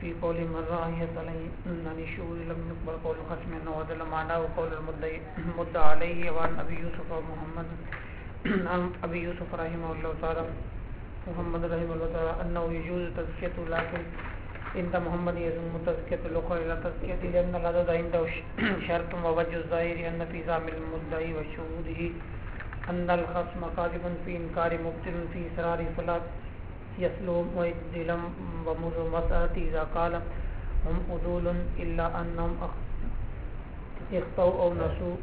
في قول مرة أن يسأل عن الشهور لم يقبل قول الخصم أنه عدل معناه قول المدعى عليه. وعن أبي يوسف ومحمد عن أبي يوسف رحمه الله تعالى محمد رحمه الله تعالى أنه يجوز تزكية، لكن عند محمد يزم تزكية الأخرى إلى تزكية، لأن العدد عنده شرط. ووجه الظاهر أن في زعم المدعي وشهوده أن الخصم كاذب في إنكار مبطل في إصرار فلا يسلم ويجزلم. ومر مسألة إذا قال هم عدول إلا أنهم اخطأوا أو نسوا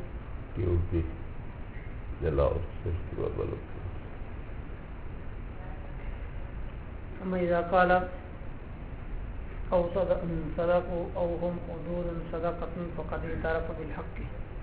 أما إذا قال أو صدقوا أو هم عدول صدقة فقد اعترف بالحق.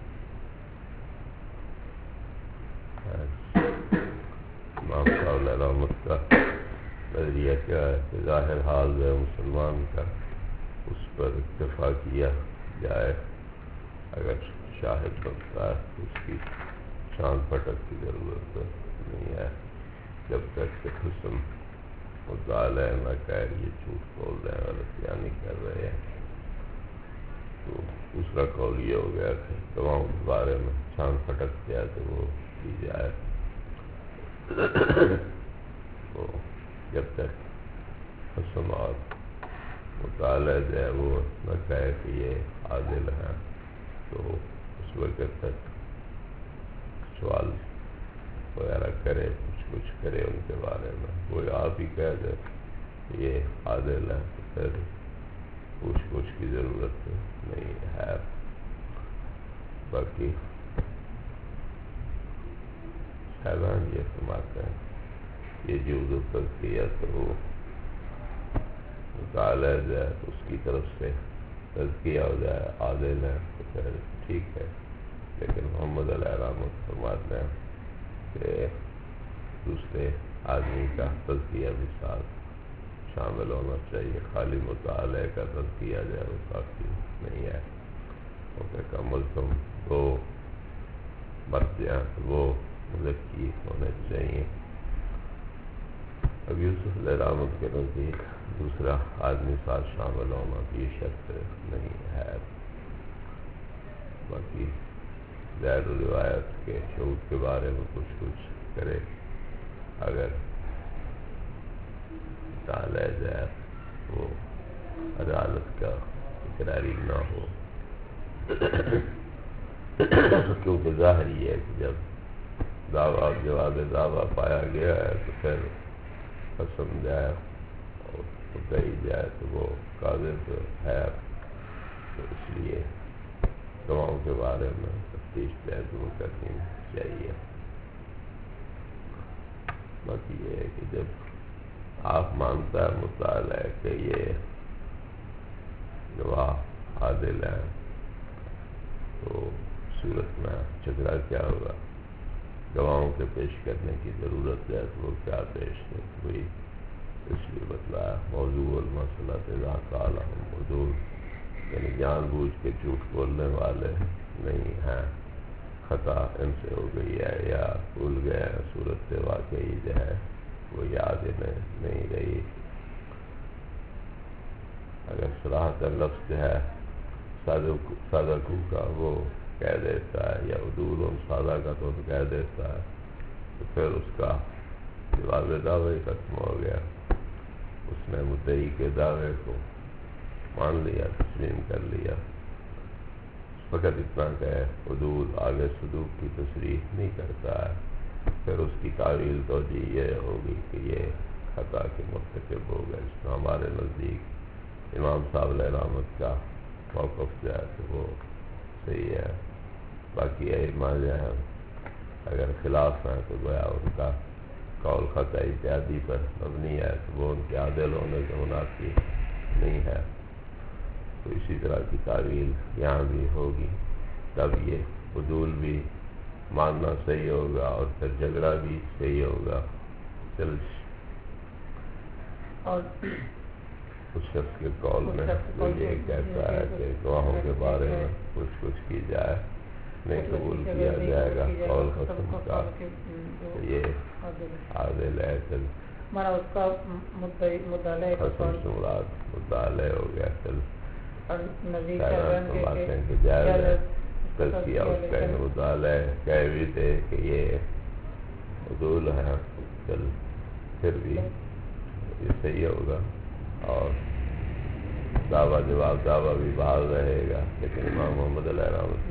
امام صاحب علیہ رحمت کا نظریہ کیا ہے کہ ظاہر حال ہے مسلمان کا اس پر اکتفا کیا جائے، اگر شاہد بنتا ہے تو اس کی چاند پٹک کی ضرورت نہیں ہے جب تک کہ حسن مطالعہ نہ کہہ یہ جھوٹ بول رہے ہیں، غلط بیانی کر رہے ہیں۔ تو دوسرا قول یہ ہو گیا کہ گواہوں کے بارے میں چاند پٹک دیا تو وہ کی جائے، تو جب تک حسن اور مطالعہ جو ہے وہ نہ کہے کہ یہ عادل ہیں تو اس وقت تک سوال وغیرہ کرے، کچھ کرے ان کے بارے میں، وہ آپ ہی کہہ دے کہ یہ عادل ہے تو پھر پوچھ کی ضرورت نہیں ہے۔ باقی صاحبان یہ فرماتے ہیں یہ جو تزکیہ تو وہ مطالعہ جو ہے تو اس کی طرف سے تزکیہ ہو جائے عادل ہے تو پھر ٹھیک ہے، لیکن محمد علیہ رحمت فرماتے ہیں کہ دوسرے آدمی کا تزکیہ بھی ساتھ شامل ہونا چاہیے، خالی مطالعہ کا تزکیہ جو ہے وہ کافی نہیں ہے، کیونکہ کم از کم دو مرد وہ مزکی ہونے چاہیے۔ اب یوسف علیہ رحمت کے نزدیک دوسرا آدمی ساتھ شامل ہونا کی شرط نہیں ہے۔ باقی ظاہر روایت کے شہود کے بارے میں کچھ کرے، اگر مطالعہ جائے وہ عدالت کا اقراری نہ ہو، کیونکہ ظاہر یہ ہے کہ جب دعویٰ جواب دعویٰ پایا گیا ہے تو پھر قسم جائے اور کہی جائے تو وہ کاذب ہے، تو اس لیے گواہوں کے بارے میں تفتیش ضرور کرنی چاہیے۔ باقی یہ ہے کہ جب آپ مانتا ہے مطالعہ کہ یہ گواہ عادل ہیں تو صورت میں جھگڑا کیا ہوگا؟ گواہوں کے پیش کرنے کی ضرورت ہے تو وہ کیا پیش نہیں ہوئی، اس لیے بتلایا موضوع المسئلہ اذا قال هم عدول، یعنی جان بوجھ کے جھوٹ بولنے والے نہیں ہیں، خطا ان سے ہو گئی ہے یا بھول گئے ہیں، صورت واقعی جو ہے وہ یاد نہیں رہی۔ اگر صراحت لفظ جو ہے صادقو کا وہ کہہ دیتا ہے یا عدول سادہ کا تو کہہ دیتا ہے تو پھر اس کا جواب دعوے ختم ہو گیا، اس نے مدعی کے دعوے کو مان لیا، تسلیم کر لیا۔ فقط اتنا کہ عدول آگے صدوق کی تصریح نہیں کرتا ہے، پھر اس کی تعویل توجیہ یہ ہوگی کہ یہ خطا کے مرتکب ہو گئے۔ اس میں ہمارے نزدیک امام صاحب علیہ رحمت کا موقف جو ہے تو وہ صحیح ہے۔ باقی ائمہ جو ہیں اگر خلاف ہیں تو گویا ان کا قول خطا اجتہادی پر مبنی ہے تو وہ ان کے عادل ہونے سے منافی نہیں ہے، تو اسی طرح کی تعویل یہاں بھی ہوگی، تب یہ عدول بھی ماننا صحیح ہوگا اور پھر جھگڑا بھی صحیح ہوگا۔ اور اس شخص کے قول میں جو یہ کہتا ہے کہ گواہوں کے بارے میں کچھ کی جائے نہیں قبول کیا جائے گا قول ختم کا، یہ عادل ہے، مانا اس کا مدعلے قسم سے مراد مدعلے ہو گیا. چل اور نزدیک فرماتے ہیں کہ جائز ہے تزکیہ اس کا مدعلے کہہ بھی تھے کہ یہ عدول ہے. چل پھر بھی یہ صحیح ہوگا اور دعویٰ جواب دعویٰ بھی باہر رہے گا. لیکن امام محمد علیہ رحمۃ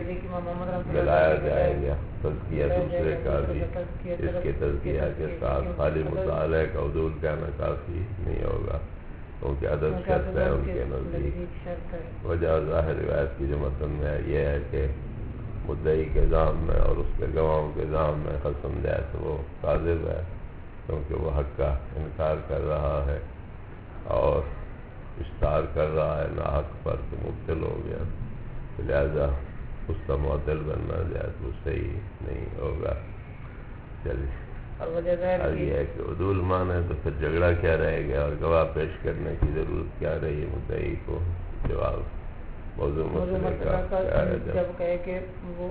ملایا جائے گا تزکیہ دوسرے کا بھی اس کے تزکیہ کے ساتھ خالی مطالعہ کا عدول کہنا کافی نہیں ہوگا کیونکہ عدد شرط ہے ان کے نزدیک. وجہ ظاہر روایت کی جو متن میں یہ ہے کہ مدعی کے ذام میں اور اس کے گواہوں کے ذام میں قسم جائے تو وہ کاذب ہے کیونکہ وہ حق کا انکار کر رہا ہے اور اشتہار کر رہا ہے نہ حق پر تو مبتل ہو گیا. لہذا اس کا معطل بننا جائے تو صحیح نہیں ہوگا. چلیے اب یہ ہے کہ عدول مان ہے تو پھر جھگڑا کیا رہے گا اور گواہ پیش کرنے کی ضرورت کیا رہی ہے مدعی کو. جواب موضوع مسئلے کا جب کہے کہ وہ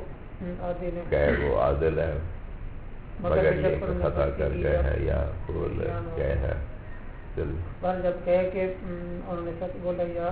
عادل ہے مگر یہ کہ خطا کر گئے ہیں یا بھول گئے ہیں. پر جب کہے کہ انہوں نے سچ بولا یا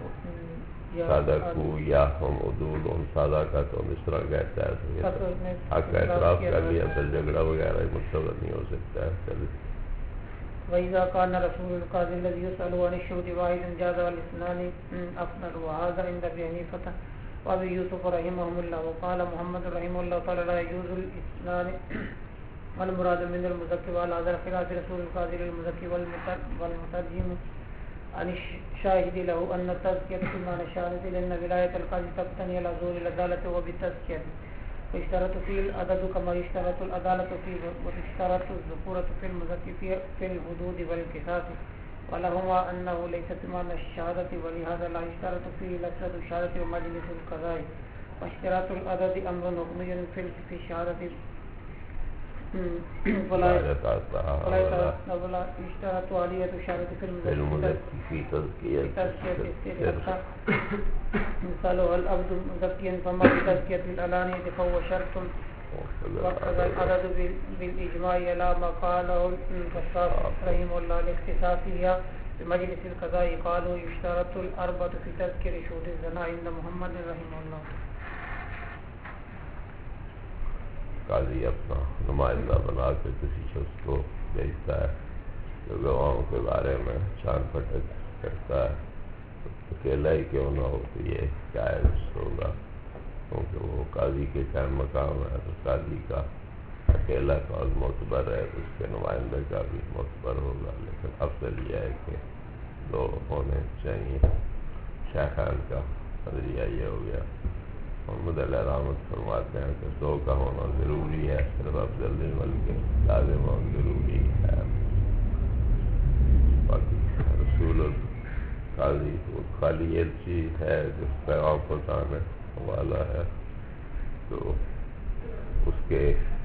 صادقو یا ہم عدول ہم صادقہ تو اس طرح کہتا ہے تو یہ حق کا اعتراف کر لیا پھر جھگڑا وغیرہ متصور نہیں ہو سکتا ہے. چلیے وَإِذَا كَانَ رَسُولُ الْقَاضِي الَّذِي يُسْأَلُ عَنِ الشُّهُودِ وَاحِدٌ جَازَ وَالْإِثْنَانِ أَفْضَلُ وَهَذَا عِندَ أَبِي حَنِيفَةَ وأبي يوسف رحمهم الله. وقال محمد رحمه الله تعالى لا يجوز الإثنان والمراد من المزكي وعلى هذا الخلاف رسول القاضي للمزكي والمترجم عن الشاهد له أن التزكية في معنى الشهادة لأن ولاية القاضي تقتضي العزول العدالة وبالتزكية ويشترط فيه العدد كما يشترط العدالة فيه وتشترط الذكورة في المزكي في الحدود والقصاص ولهما أنه ليس بمعنى الشهادة ولهذا لا يشترط فيه لفظة الشهادة ومجلس القضاء واشتراط العدد أمر حكمي في الشهادة ولا يشترط عالية الشهادة في المزكي في تزكية مثاله العبد مزكيا فما بتزكية العلانية فهو شرط وقضى العدد بالإجماع على ما قاله القصاص رحمه الله الاختصاصية بمجلس القضاء. قالوا يشترط الأربعة في تذكير شهود الزنا عند محمد رحمه الله. قاضی اپنا نمائندہ بنا کے کسی شخص کو بھیجتا ہے جو گواہوں کے بارے میں چھان پھٹک کرتا ہے. اکیلا ہی کیوں نہ ہو تو یہ جائز ہوگا کیونکہ وہ قاضی کے قائم مقام ہے تو قاضی کا اکیلا قول معتبر ہے تو اس کے نمائندے کا بھی معتبر ہوگا. لیکن افضل یہ ہے کہ دو ہونے چاہیے. شیخان کا نظریہ یہ ہو گیا. محمد علیہ رحمت فرماتے ہیں کہ دو کا ہونا ضروری ہے صرف افضل نہیں بلکہ لازم اور ضروری ہے. باقی رسول القاضی وہ خالی یہ چیز ہے جس پیغام پہنچانے والا ہے تو اس کے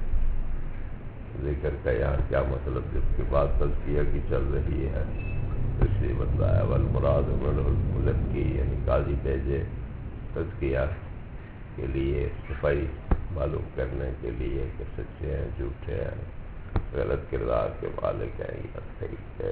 ذکر کا یہاں کیا مطلب جس کے بعد تزکیہ کی چل رہی ہے اس لیے بتلایا والمراد من المزکی یعنی قاضی بھیجے تزکیہ کے لیے صفائی معلوم کرنے کے لیے کہ سچے ہیں جھوٹے ہیں غلط کردار کے مالک ہیں یا صحیح ہے.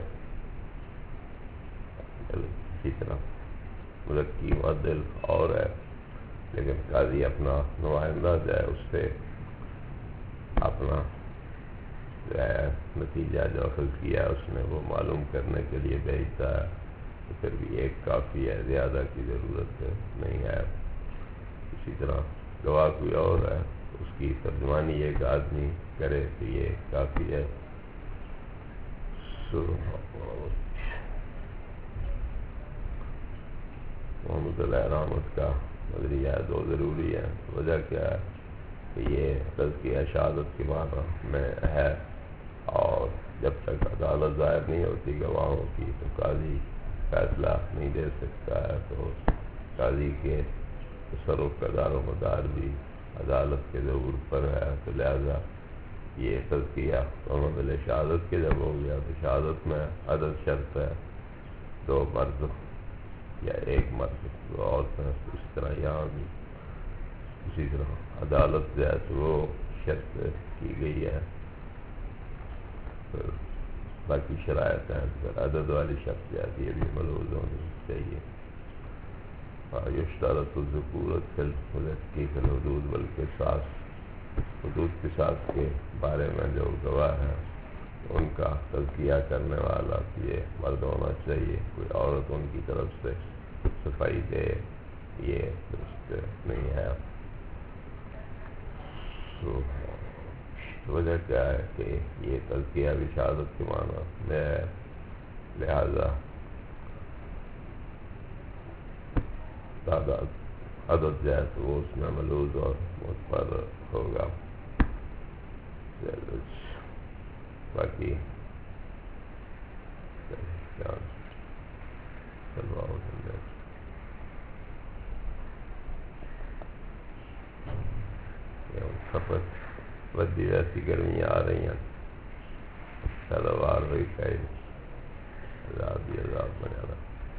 اسی طرح مزکی معدل اور ہے لیکن قاضی اپنا نمائندہ جو ہے اس سے اپنا جو ہے نتیجہ جو اخذ کیا ہے اس نے وہ معلوم کرنے کے لیے بھیجتا ہے تو پھر بھی ایک کافی ہے زیادہ کی ضرورت نہیں ہے. اسی طرح گواہ کوئی اور ہے اس کی ترجمانی ایک آدمی کرے تو یہ کافی ہے. محمد علیہ رحمت کا نظریہ دو ضروری ہے. وجہ کیا ہے کہ یہ تزکیہ شہادت کے معنی میں ہے اور جب تک عدالت ظاہر نہیں ہوتی گواہوں کی تو قاضی فیصلہ نہیں دے سکتا ہے. تو قاضی کے تصرف کا دار و مدار بھی عدالت کے ظہور پر ہے تو لہذا یہ تزکیہ محمد شہادت کے جب ہو گیا تو شہادت میں عدد شرط ہے دو مرد یا ایک مرد دو عورتیں. اس طرح یہاں بھی اسی طرح عدالت جو ہے تو وہ شرط کی گئی ہے. باقی شرائط ہیں پھر عدد والی شرط جو ہے یہ بھی ملحوظ ہونی چاہیے. یشترط الذکورۃ فی الحدود والقصاص، حدود قصاص کے بارے میں جو گواہ ہیں ان کا تزکیہ کرنے والا یہ مرد ہونا چاہیے. کوئی عورت ان کی طرف سے صفائی دے یہ درست نہیں ہے. تو وجہ کیا ہے کہ یہ تزکیہ بھی شہادت کے معنی میں ہے، لہذا تعداد عدد جو ہے تو وہ اس میں ملحوظ اور متفرع ہوگا. باقی ودی ویسی گرمیاں آ رہی ہیں، پیداوار ہوئی کئی عذاب ہی عذاب بنے رہا.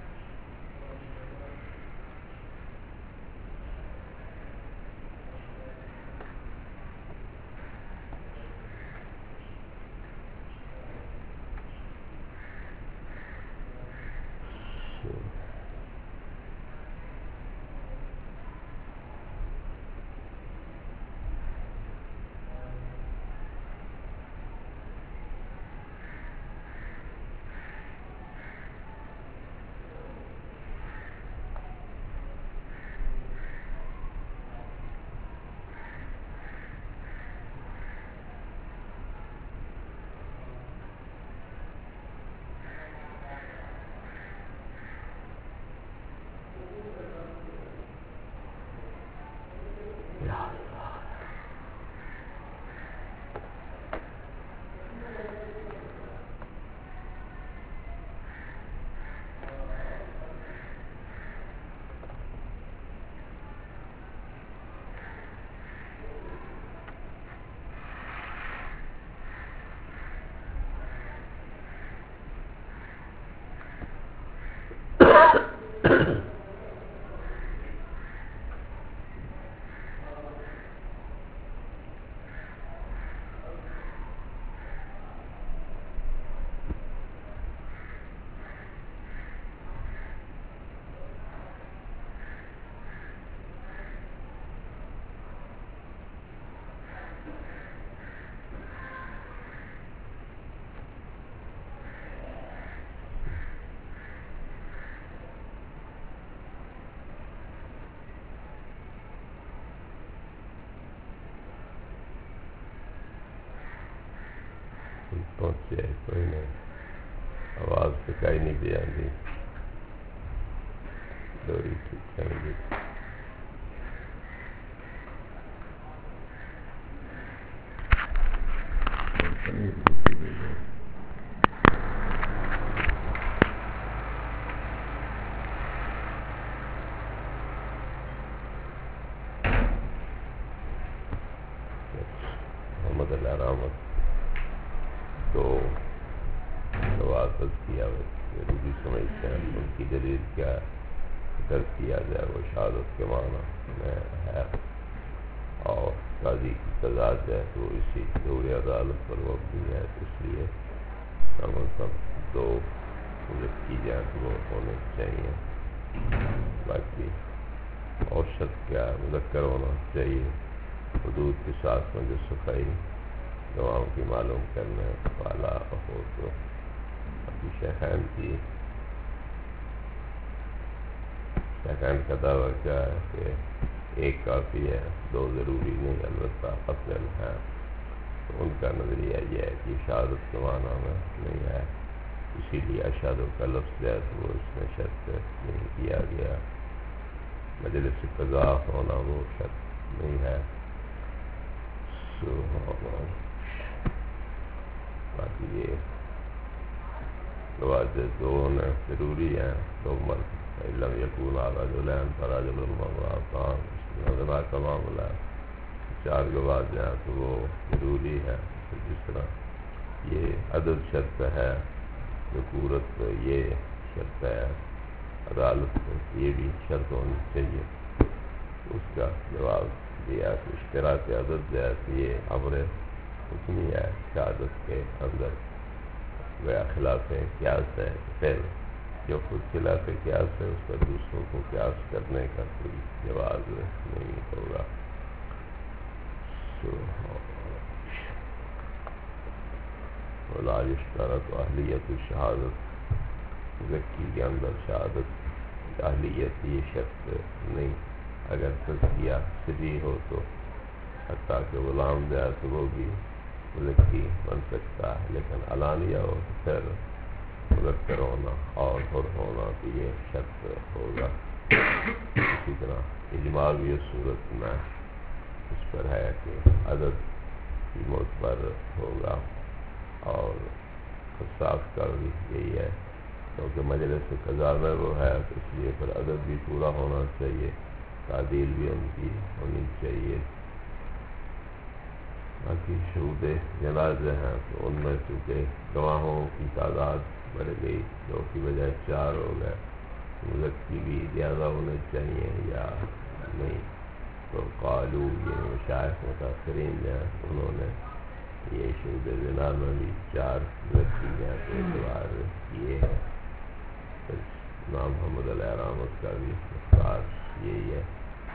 پہنچے کوئی نہیں، آواز دکھائی نہیں دی آتی. ڈوری ٹھیک کریں گے. محمد اللہ رحمت تو تزکیہ ضروری سمجھتے ہیں. ان کی دلیل کیا ہے درج کیا جائے وہ شہادت کے معنی میں ہے، اور قاضی کی قضا ہے تو وہ اسی دور عدالت پر مبنی ہے. اس لیے کم از کم دو جب کی جائے تو وہ ہونے چاہیے. باقی اور شرط کیا ہے مذکر ہونا چاہیے. حدود کے ساتھ میں جو صفائی گواہوں کی معلوم کرنے والا ہو. تو ابھی شیخین کا دعویٰ کیا ہے کہ ایک کافی ہے، دو ضروری نہیں، البتہ افضل ہے. تو ان کا نظریہ یہ ہے کہ شہادت کے معنی میں نہیں ہے، اسی لیے اشہد کا لفظ ہے تو وہ اس میں شرط نہیں کیا گیا. مجلس قضا ہونا وہ شرط نہیں ہے. باقی یہ گواہ دو ہونے ضروری ہیں، دو مرد علم یکون رجلین فرجل وامرأتان کا معاملہ ہے. چار گواہ جو ہیں تو وہ ضروری ہے. جس طرح یہ عدد شرط ہے، ذکورت یہ شرط ہے، عدالت یہ بھی شرط ہونی چاہیے. اس کا جواب دیا کہ اشتراک عدد جو ہے کہ یہ امر حکمی ہے شہادت کے اندر. گویا خلاف قیاس ہے، پھر جو خود خلاف قیاس ہے اس پر دوسروں کو قیاس کرنے کا کوئی جواز نہیں ہوگا۔ ولا یشترط اہلیت الشہادت، مزکی کے اندر شہادت اہلیت یہ شرط نہیں، اگر تزکیہ صحیح ہو تو حتیٰ کہ غلام دیا تو وہ بھی مزکی بن سکتا ہے، لیکن علانیہ ہو تو پھر مذکر ہونا اور حر ہونا تو یہ شرط ہوگا۔ اسی طرح اجماع بھی اس صورت میں اس پر ہے کہ عدد کی معتبر ہوگا، اور قصاص کا بھی یہی ہے، کیونکہ مجلس قضا میں وہ ہے تو اس لیے پھر عدد بھی پورا ہونا چاہیے، تعدیل بھی ان کی ہونی چاہیے۔ باقی شہود جنازے ہیں تو ان میں چونکہ گواہوں کی تعداد بڑھ گئی، دو کی بجائے 4 ہو گئے، مزکی بھی زیادہ ہونے چاہیے یا نہیں، تو قالو یہ مشایخ متاثرین ہیں انہوں نے یہ شہود زنا میں بھی 4 مزکی ہیں تو اعتبار کیے ہیں۔ امام محمد علیہ رحمت کا بھی اختیار یہی ہے۔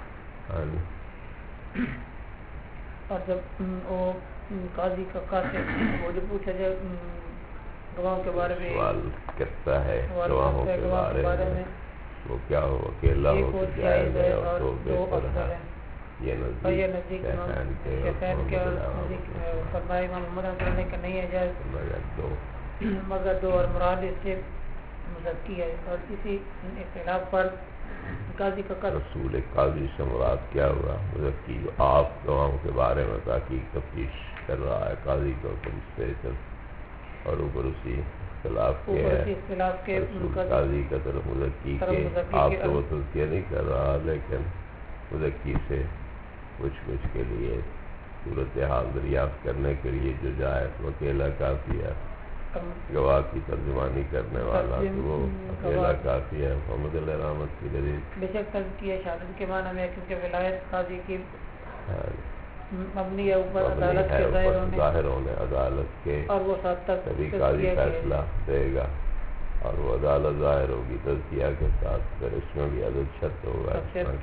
اور جب وہ قاضی کا قاصد وہ جو پوچھا جائے گواہوں کے بارے میں سوال کرتا ہے گواہوں کے بارے میں، وہ کیا ہو اکیلا ہو تو جائز ہے اور تو بہتر ہے، یہ نزدیک شیخین کے فرمائے امام محمد علیہ کہ نہیں ہے جائز مگر 2 اور مراد اس سے مزکی ہے، اور اسی اختلاف پر قاضی کا رسول قاضی سے مراد کیا ہوا؟ مزکی جو آپ گواہوں کے بارے میں تحقیق تفتیش کر رہا ہے قاضی کو تم سے، اور اوپر اسی اختلاف کے ہے رسول قاضی کا طرف مزکی کے، آپ تو وہ تذکیہ نہیں کر رہا لیکن مزکی سے کچھ کے لیے صورتحال دریافت کرنے کے لیے جو جائے تو اکیلا کافی ہے، گواہ کی ترجمانی کرنے والا تو وہ اکیلا کافی ہے۔ محمد علیہ رحمت کی دلیل بے شک تزکیہ شہادت کے معنی میں، کیونکہ ولایت قاضی کی مبنی ہے اوپر عدالت کے ظاہر ہونے عدالت کے، اور وہ ساتھ تک تبھی قاضی فیصلہ دے گا، اور وہ عدالت ظاہر ہوگی تزکیہ کے ساتھ، پھر اس میں بھی عدد شرط ہوگا،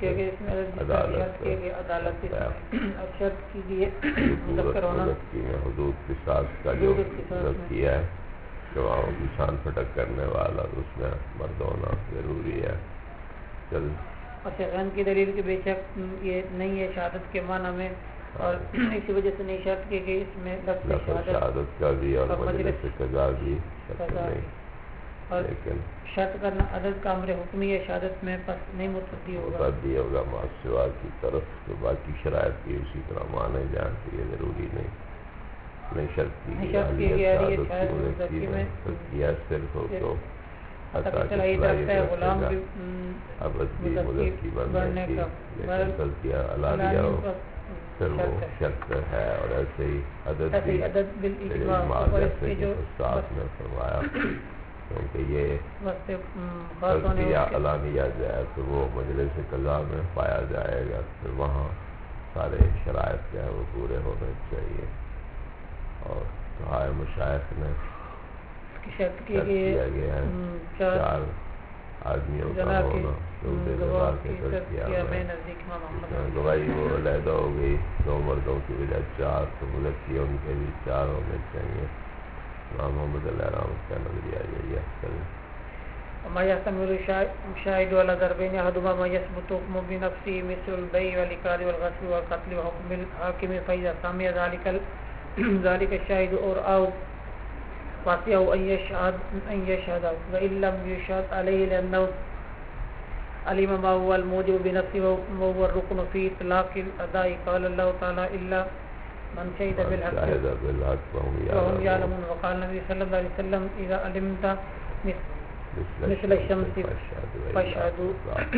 عدالت شرط کی لیے مذکر ہونا میں حدود کے ساتھ کا جو تزکیہ ہے گواہوں کی شان پھٹک کرنے والا، اس میں مرد ہونا ضروری ہے۔ اور شیخین کی دلیل کے بے شک یہ نہیں ہے شہادت کے معنی میں، اور اسی وجہ سے نہیں شرط کی کہ اس میں لفظ شہادت کا بھی اور مجلس قضا بھی شرط نہیں، اور لیکن شرط کرنا عدد کا امر حکمی ہے شہادت میں پس نہیں متعدی ہوگا معاشرہ کی طرف، تو باقی شرائط بھی اسی طرح مانے جائیں تو یہ ضروری نہیں شرط کی شہادت میں تزکیہ صرف ہو تو غلام ابد بھی مزکی بننے کی، لیکن تزکیہ علانیہ ہو پھر وہ شرط ہے، اور ایسے ہی عدد بھی اجماع جیسے کہ استاد نے فرمایا، کیونکہ یہ تزکیہ علانیہ جائے تو وہ مجلس قضا میں پایا جائے گا، پھر وہاں سارے شرائط جو ہے وہ پورے ہونے چاہیے، اور صحابہ مشائخ نے شرط کیا گیا ہے 4 آدمیوں کا ہونا، گواہی وہ علیحدہ ہو گئی 2 مردوں کی بجائے 4، تو مزکی ان کے بھی 4 ہونے چاہیے۔ امام محمد علیہ رحمت کا نظریہ یہی ہے۔ ما يحتمل شاهد على ضربين احدهما ما يثبت حكم بنفسه مثل البيع والاكراه والغصب والقتل وحكم الحاكم فإذا سمع ذلك الشاهد أو فاسيه أن يشهد وإن لم يشهد عليه لأنه علم ما هو الموجب بنفسه وهو الركن في إطلاق الأداء، قال الله تعالى إلا من شهد بالحق وهم يعلمون، وقال النبي صلى الله عليه وسلم إذا علمت مثل الشمس فاشهدوا۔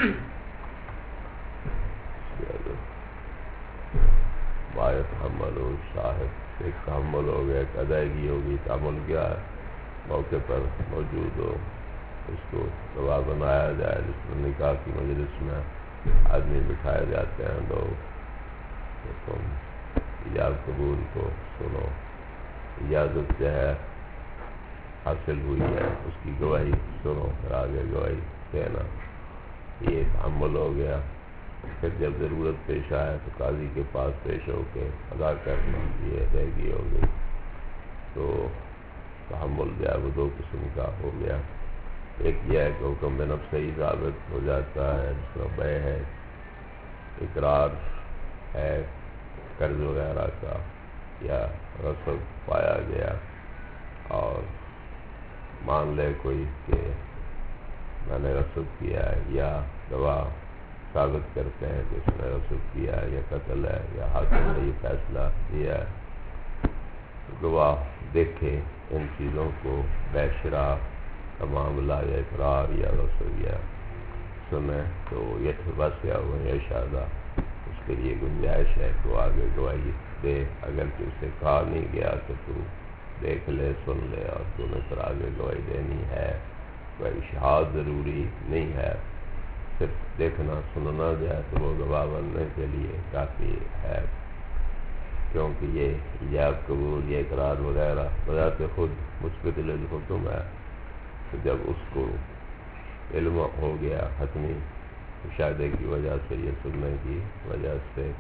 باعث حمل و شاہد ایک تحمل ہو گیا، ایک ادائیگی ہوگی، تعمل کیا ہے موقع پر موجود ہو، اس کو گواہ بنایا جائے، جس میں نکاح کی مجلس میں آدمی بٹھائے جاتے ہیں لوگ، تو تم ایجاب قبول کو سنو، اجازت جو ہے حاصل ہوئی ہے اس کی گواہی سنو، پھر آگے گواہی کہنا، یہ تحمل ہو گیا۔ پھر جب ضرورت پیش آئے تو قاضی کے پاس پیش ہو کے ادا کرنا، یہ ادائیگی ہو گئی۔ تو تحمل جو ہے وہ دو قسم کا ہو گیا، ایک یہ ہے کہ حکم بنفس ہی ثابت ہو جاتا ہے، جس طرح بے ہے، اقرار ہے قرض وغیرہ کا، یا رسد پایا گیا اور مان لے کوئی کہ میں نے رسد کیا ہے، یا گواہ ثابت کرتے ہیں کہ اس نے رسد کیا ہے، یا قتل ہے، یا حاکم نے یہ فیصلہ دیا ہے، گواہ دیکھے ان چیزوں کو، بے شرع کا معاملہ یا اقرار یا رسد یا سنے، تو یہ واسعہ ہوا یا شہادہ، اس کے لیے گنجائش ہے کہ وہ آگے گواہی دے، اگر کہ اسے کہا نہیں گیا کہ تو دیکھ لے، سن لے، اور تو نے پھر آگے گواہی دینی ہے، کوئی اشہاد ضروری نہیں ہے، صرف دیکھنا سننا جو ہے تو وہ گواہ بننے کے لیے کافی ہے، کیونکہ یہ ایجاب قبول، یہ اقرار وغیرہ بذات خود مثبت للحکم ہے۔ تو جب اس کو علم ہو گیا حتمی مشاہدے کی وجہ سے، یہ سننے کی وجہ سے،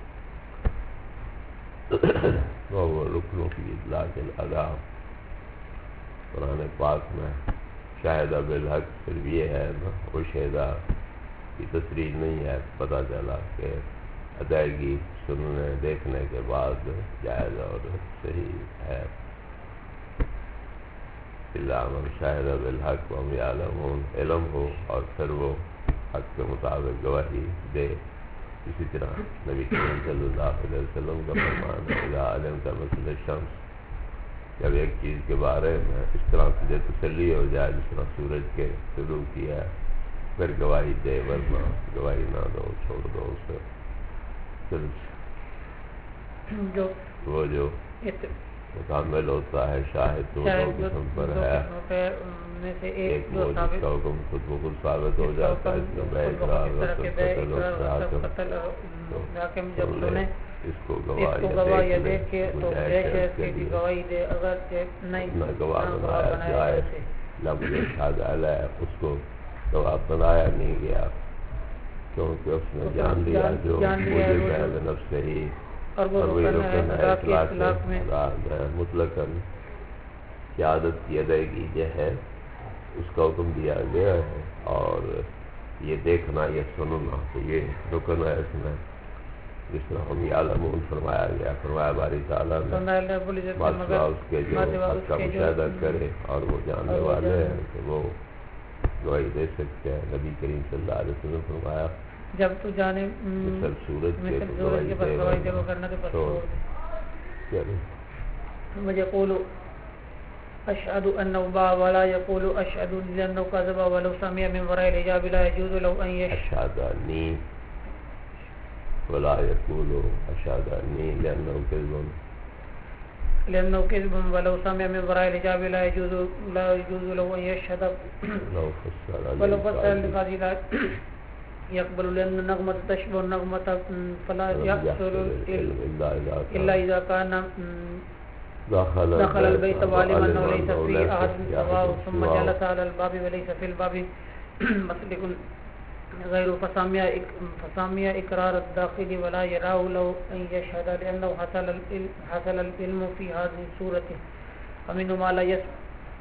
وہ رکنوں کی اطلاق الادا، قرآن پاک میں شاہدہ بالحق صرف یہ ہے نا، وہ شہدہ کی تصریح نہیں ہے، پتہ چلا کہ ادائیگی سننے دیکھنے کے بعد جائز اور صحیح ہے۔ الا من شاہد بالحق وهم یعلمون، علم ہو اور پھر وہ حق کے مطابق گواہی دے۔ اسی طرح نبی کریم صلی اللہ علیہ وسلم کا فرمان ہے، اذا علمت مثل الشمس، جب ایک چیز کے بارے میں اس طرح تجھے تسلی ہو جائے جس طرح سورج کے طلوع کی ہے، پھر گواہی دے، ورنہ گواہی نہ دو، چھوڑ دو اسے۔ پھر وہ جو مکمل ہوتا ہے شاہد دو قسم پر ہے، ایک وہ جس کا حکم خود بخود ثابت ہو جاتا ہے، اس میں بے اقرار قتل جب سنے اس کو گواہ یا دیکھ کے تو گواہی دے، اگر نہ گواہ بنایا جائے لب شہادہ علیہ، اس کو گواہ بنایا نہیں گیا، کیونکہ اس نے جان لیا جو موجب ہے نفس ہی، اور وہی رکن ہے اطلاق میں مطلقاً شہادت کی ادائیگی جو ہے اس کا حکم دیا گیا ہے، اور یہ دیکھنا یا سننا تو یہ رکن ہے اس میں، جس طرح ہم یعلمون فرمایا گیا، فرمایا باری تعالیٰ نے ماسوا اس کے جو حق کا مشاہدہ کرے اور وہ جاننے والے ہیں کہ وہ گواہی دے سکتے ہیں۔ نبی کریم صلی اللہ علیہ وسلم فرمایا جب تو جانے مثل سورج کے گواہی دے وہ کرنا تو چھوڑ مجھے قولو اشہد انه باع ولا يقول اشہد لانه كذب ولو سمع من وراء الحجاب لا يجوز له ان يشهد اشهدني ولا يقول اشهدني لانه كذب ولو سمع من وراء الحجاب لا يجوز له ان يشهد ولو فسر القاضي لا يقبل لأن النغمة تشبه النغمة فلا يحصل إلا إذا كان دخل البيت وعلم أنه ليس فيه أحد سواه ثم جلس على الباب وليس في الباب مسلك غير فسامع إقرار الداخل ولا يراه له أن يشهد لأنه حصل العلم في هذه الصورة ومنه ما لا يثبت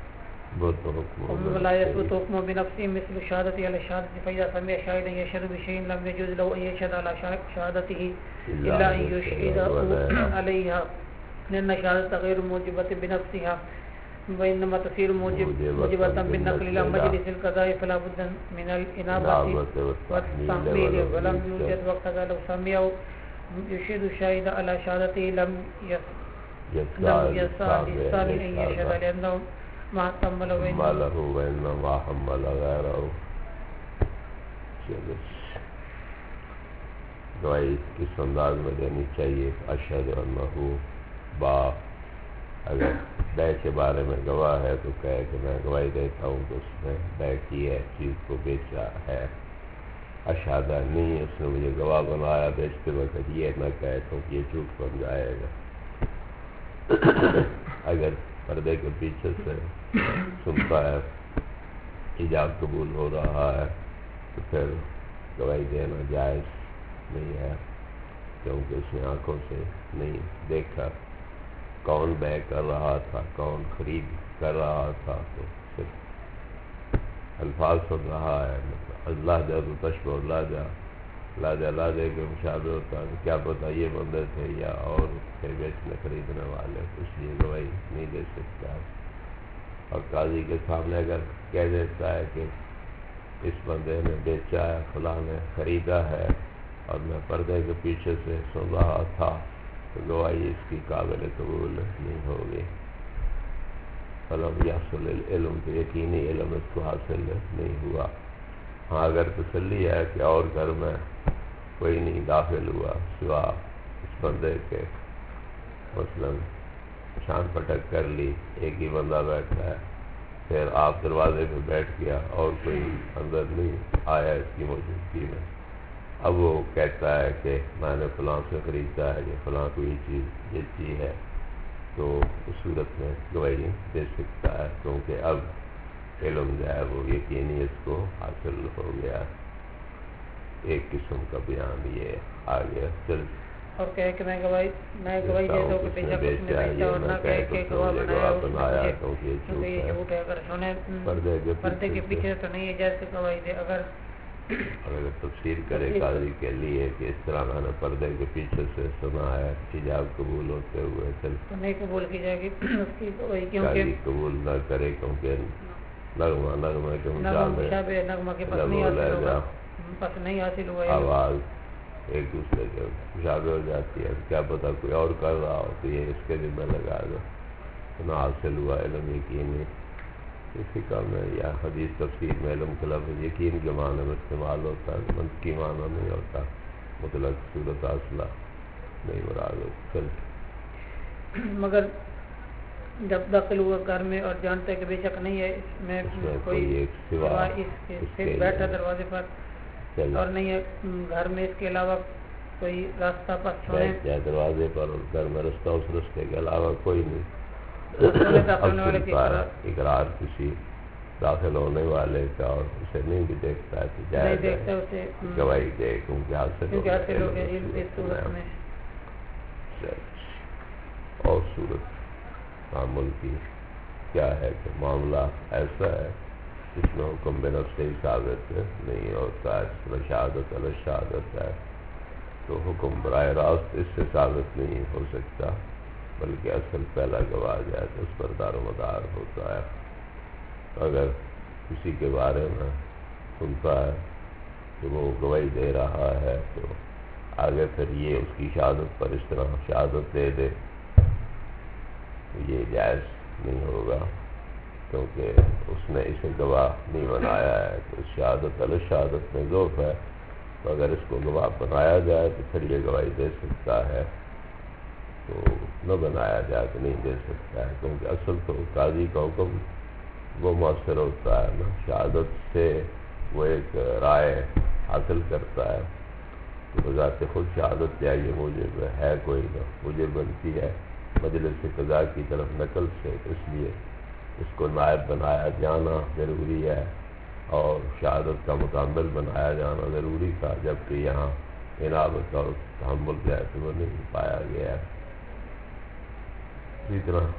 ولا يثبت حكمه بنفسه مثل الشهادة على الشهادة، فإذا سمع شاهدا يشهد بشيء لم يجوز له أن يشهد على شهادته إلا أن يشهد عليها، لأن الشهادة غير موجبة بنفسها وإنما تصير موجبة بالنقل إلى مجلس القضاء، فلا بد من الإنابة والتحميل، ولم يوجد وقتها لو سمع يشهد الشاهد على شهادته لم يسأل أن يشهد لأنه ما حمل وإنما حمل غيره۔ گواہی کس انداز میں دینی چاہیے؟ اشہد انہ باع، اگر بے کے بارے میں گواہ ہے تو کہے کہ میں گواہی دیتا ہوں کہ اس نے بے کی ہے، چیز کو بیچا ہے۔ اشہدہ نہیں، اس نے مجھے گواہ بنایا بیچتے وقت، یہ نہ کہے کیونکہ یہ جھوٹ بن جائے گا۔ اگر پردے کے پیچھے سے سنتا ہے ایجاب قبول ہو رہا ہے تو پھر گواہی دینا جائز نہیں ہے، کیونکہ اس نے آنکھوں سے نہیں دیکھا کون بے کر رہا تھا، کون خرید کر رہا تھا، تو صرف الفاظ سن رہا ہے، اللہ جا تو تشبہ اللہ جا، لا دے کے مشابہ ہوتا ہے، کیا پتہ یہ بندے تھے یا اور تھے بیچنے خریدنے والے، اس لیے گواہی نہیں دے سکتا۔ اور قاضی کے سامنے اگر کہہ دیتا ہے کہ اس بندے نے بیچا ہے، فلاں نے خریدا ہے اور میں پردے کے پیچھے سے سن رہا تھا، تو گواہی اس کی قابل قبول نہیں ہوگی۔ فلم یحصل العلم، تو یقینی علم اس کو حاصل نہیں ہوا۔ ہاں اگر تسلی ہے کہ اور گھر میں کوئی نہیں داخل ہوا سوا اس بندے کے، مثلاً شان پٹک کر لی، ایک ہی بندہ بیٹھا ہے، پھر آپ دروازے پہ بیٹھ گیا اور کوئی اندر نہیں آیا اس کی موجودگی میں، اب وہ کہتا ہے کہ میں نے فلاں سے خریدا ہے یا فلاں کوئی چیز بیچی ہے، تو اس صورت میں گواہی دے سکتا ہے، کیونکہ اب علم جو ہے وہ یقینی اس کو حاصل ہو گیا۔ ایک قسم کا بیان یہ آ گیا۔ چل اور کہے کہ میں گواہی دے دو کہ بیچا کچھ نے بیچا، اور نہ کہے کہ گواہ بنایا اس نے کیونکہ یہ جھوٹ ہے۔ اگر سنے پردے کے پیچھے تو نہیں ہے جیسے گواہی دے، اگر تفسیر کرے قاضی کے لیے کہ اس طرح میں نے پردے کے پیچھے سے سنا ہے، حجاب قبول ہوتے ہوئے، چل تو نہیں قبول کی جائے گی اس کی گواہی، قاضی کیونکہ قبول نہ کرے، کیونکہ نغمہ کے مطابق نغمہ کے پاس نہیں حاصل ہوگا، پس نہیں حاصل ہوا، آواز ایک دوسرے کے مشابہ ہو جاتی ہے، کیا پتہ کوئی اور کر رہا ہو تو یہ اس کے ذمہ لگا دو، نہ حاصل ہوا علم یقینی۔ اسی کا میں یا حدیث تفسیر میں علم کا لفظ یقین کے معنی میں استعمال ہوتا ہے، منطقی معنی نہیں ہوتا، مطلق صورت اصلہ نہیں مراد ہوتا۔ مگر جب داخل ہوا گھر میں اور جانتا ہے کہ بے شک نہیں ہے اس میں کوئی ایک سوا اس کے بیٹھا دروازے پر اور نہیں ہے گھر میں اس کے علاوہ کوئی راستہ پر چھوڑے دروازے پر، اور گھر میں رستہ اس رستے کے علاوہ کوئی نہیں، اقرار کسی داخل ہونے والے کا، اور اسے نہیں بھی دیکھتا ہے تو جائز ہے گواہی دے، کیونکہ حاصل ہو گیا علم اس صورت میں۔ اور صورت تعامل کی کیا ہے کہ معاملہ ایسا ہے جس میں حکم بنفس سے ہی ثابت نہیں ہوتا ہے، اس میں شہادت علی شہادت ہے تو حکم براہ راست اس سے ثابت نہیں ہو سکتا، بلکہ اصل پہلا گواہ جائے تو اس پر دار و مدار ہوتا ہے۔ اگر کسی کے بارے میں سنتا ہے کہ وہ گواہی دے رہا ہے تو آگے پھر یہ اس کی شہادت پر اس طرح شہادت دے دے تو یہ جائز نہیں ہوگا، کیونکہ اس نے اسے گواہ نہیں بنایا ہے، تو شہادت علی شہادت میں ذوف ہے، تو اگر اس کو گواہ بنایا جائے تو پھر یہ گواہی دے سکتا ہے، تو نہ بنایا جائے تو نہیں دے سکتا ہے، کیونکہ اصل تو قاضی کا حکم وہ مؤثر ہوتا ہے نا، شہادت سے وہ ایک رائے حاصل کرتا ہے، تو بذات خود شہادت چاہیے موجب ہے کوئی نہ، موجب بنتی ہے مجلس قضا کی طرف نقل سے، اس لیے اس کو نائب بنایا جانا ضروری ہے اور شہادت کا مکمل بنایا جانا ضروری تھا، جبکہ یہاں انابت اور تحمل جو ہے تو وہ نہیں پایا گیا ہے۔ اسی طرح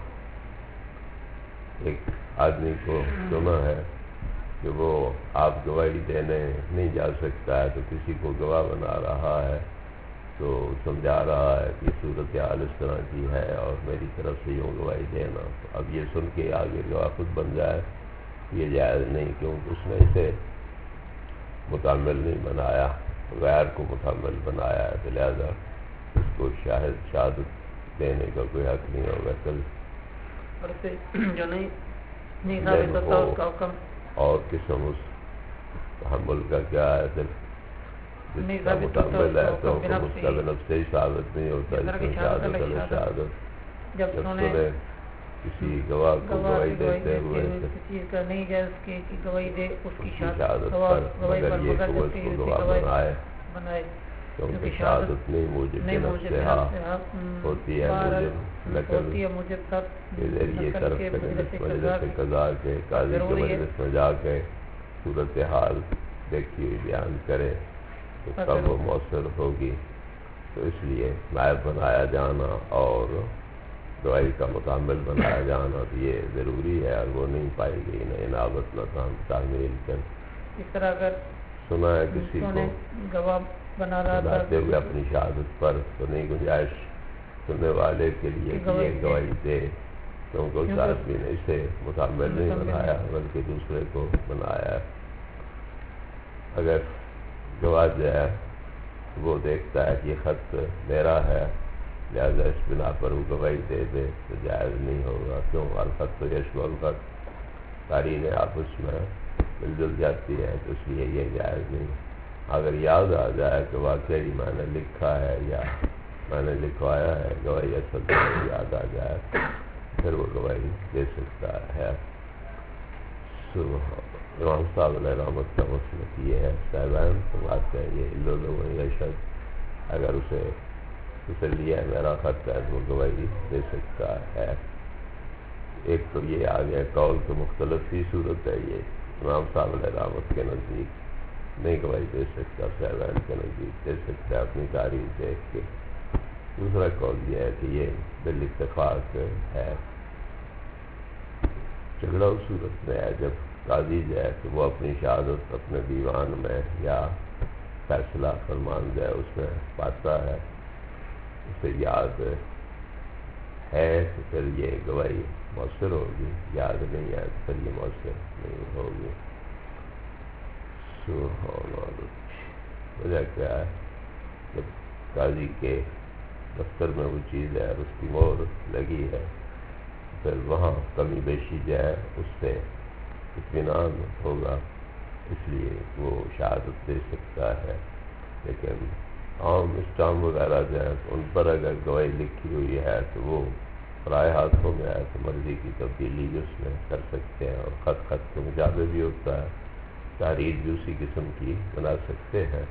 ایک آدمی کو سنا ہے کہ وہ آپ گواہی دینے نہیں جا سکتا ہے تو کسی کو گواہ بنا رہا ہے، تو سمجھا رہا ہے کہ صورتحال اس طرح کی ہے اور میری طرف سے یوں گواہی دینا، تو اب یہ سن کے آگے گواہ خود بن جائے یہ جائز نہیں، کیونکہ اس نے اسے مکمل نہیں بنایا، غیر کو مکمل بنایا ہے، تو لہذا اس کو شہادت دینے کا کوئی حق نہیں ہوگا۔ کل جو نہیں ثابت ہوتا اس کا حکم اور قسم اس تحمل کا کیا ہے، جس کا مکمل ہے تو حکم اس کا بنفس سے ہی ثابت نہیں ہوتا، جس میں شہادت علی شہادت جب سنے کسی گواہ کو گواہی دیتے ہوئے چیز کا نہیں جائز کہ گواہی دے اس کی شہادت پر، مگر یہ کہ وہ اس کو گواہ بنائے کیونکہ شہادت نہیں موجب نفسہا ہوتی ہے موجب کے ذریعے طرف مجلس قضا کے قاضی کے مجلس میں جا کے صورتحال دیکھی ہوئی بیان کرے تو تب وہ مؤثر ہوگی. تو اس لیے نائب بنایا جانا اور گواہی کا مکمل بنایا جانا یہ ضروری ہے، اور وہ نہیں پائی گئی نہ انابت نہ تعمیل کر. اس طرح اگر سنا ہے کسی کو گواہ بناتے ہوئے اپنی شہادت پر تو نہیں گنجائش سننے والے کے لیے کہ یہ گواہی دے، کیونکہ اس آدمی نے اسے مکمل نہیں بنایا بلکہ دوسرے کو بنایا. اگر گواہ جو ہے وہ دیکھتا ہے کہ یہ خط میرا ہے لہذا اس بنا پر وہ گواہی دے دے تو جائز نہیں ہوگا. کیوں؟ الخط تو یشمل خط، قارئین آپس میں مل جل جاتی ہے، تو اس لیے یہ جائز نہیں. اگر یاد آ جائے کہ واقعی میں نے لکھا ہے یا میں نے لکھوایا ہے، گواہی اصل میں یاد آ جائے پھر وہ گواہی دے سکتا ہے. امام صاحب علیہ رحمت کا مسلک یہ ہے، صاحبان فرماتے ہیں یہ لوگوں شخص اگر اسے لیا ہے میرا خط ہے تو وہ گواہی دے سکتا ہے. ایک تو یہ آ گیا قول کے مختلف ہی صورت ہے، یہ امام صاحب علیہ رحمت کے نزدیک نہیں گواہی دے سکتا، صاحبان کے نزدیک دے سکتا ہے اپنی تاریخ دیکھ کے. دوسرا قول یہ ہے کہ یہ بالاتفاق ہے. جھگڑا اس صورت میں ہے جب قاضی جو ہے کہ وہ اپنی شہادت اپنے دیوان میں یا فیصلہ فرمان جو ہے اس میں پاتا ہے، اسے یاد ہے تو پھر یہ گواہی مؤثر ہوگی، یاد نہیں ہے تو پھر یہ مؤثر نہیں ہوگی. وجہ کیا ہے؟ جب قاضی کے دفتر میں وہ چیز ہے اور اس کی مہر لگی ہے پھر وہاں کمی بیشی جو ہے اس سے اطمینان ہوگا، اس لیے وہ شہادت دے سکتا ہے. لیکن عام اسٹام وغیرہ جو ہے ان پر اگر گواہی لکھی ہوئی ہے تو وہ رائے ہاتھوں میں ہے تو مرضی کی تبدیلی بھی اس میں کر سکتے ہیں، اور خط کے مجابے بھی ہوتا ہے، تحریر بھی اسی قسم کی بنا سکتے ہیں.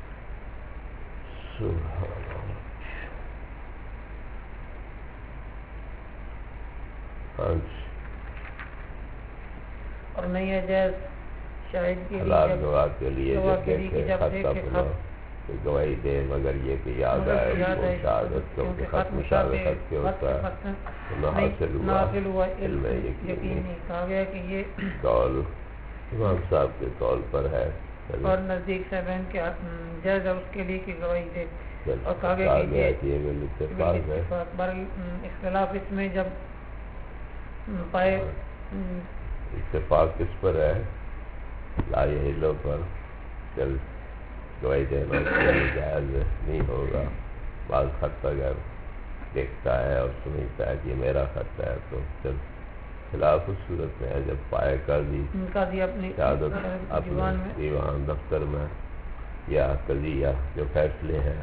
اور نہیں ہے جائز شاہد کے حلال گواہ کے لیے جب دیکھے خط اپنا کہ گواہی دے مگر یہ کہ یاد آئے وہ شہادت، کیونکہ خط مشابہ خط کے ہوتا ہے نہ حاصل ہوا علم یقینی. کہا گیا کہ یہ قول امام صاحب کے قول پر ہے اور نزدیک صاحبین کے جائز ہے اس کے لیے کہ گواہی دے. اور کہا گیا کہ یہ اختلاف اس میں جب پائے اتفاق کس پر ہے؟ لا یحلو پر. چل گواہی دینا اس کے لیے جائز نہیں ہوگا. بعض خط اگر دیکھتا ہے اور سمجھتا ہے کہ یہ میرا خط ہے تو چل خلاف اس صورت میں ہے جب پائے قاضی اپنی شہادت اپنے دیوان دفتر میں یا قضیہ جو فیصلے ہیں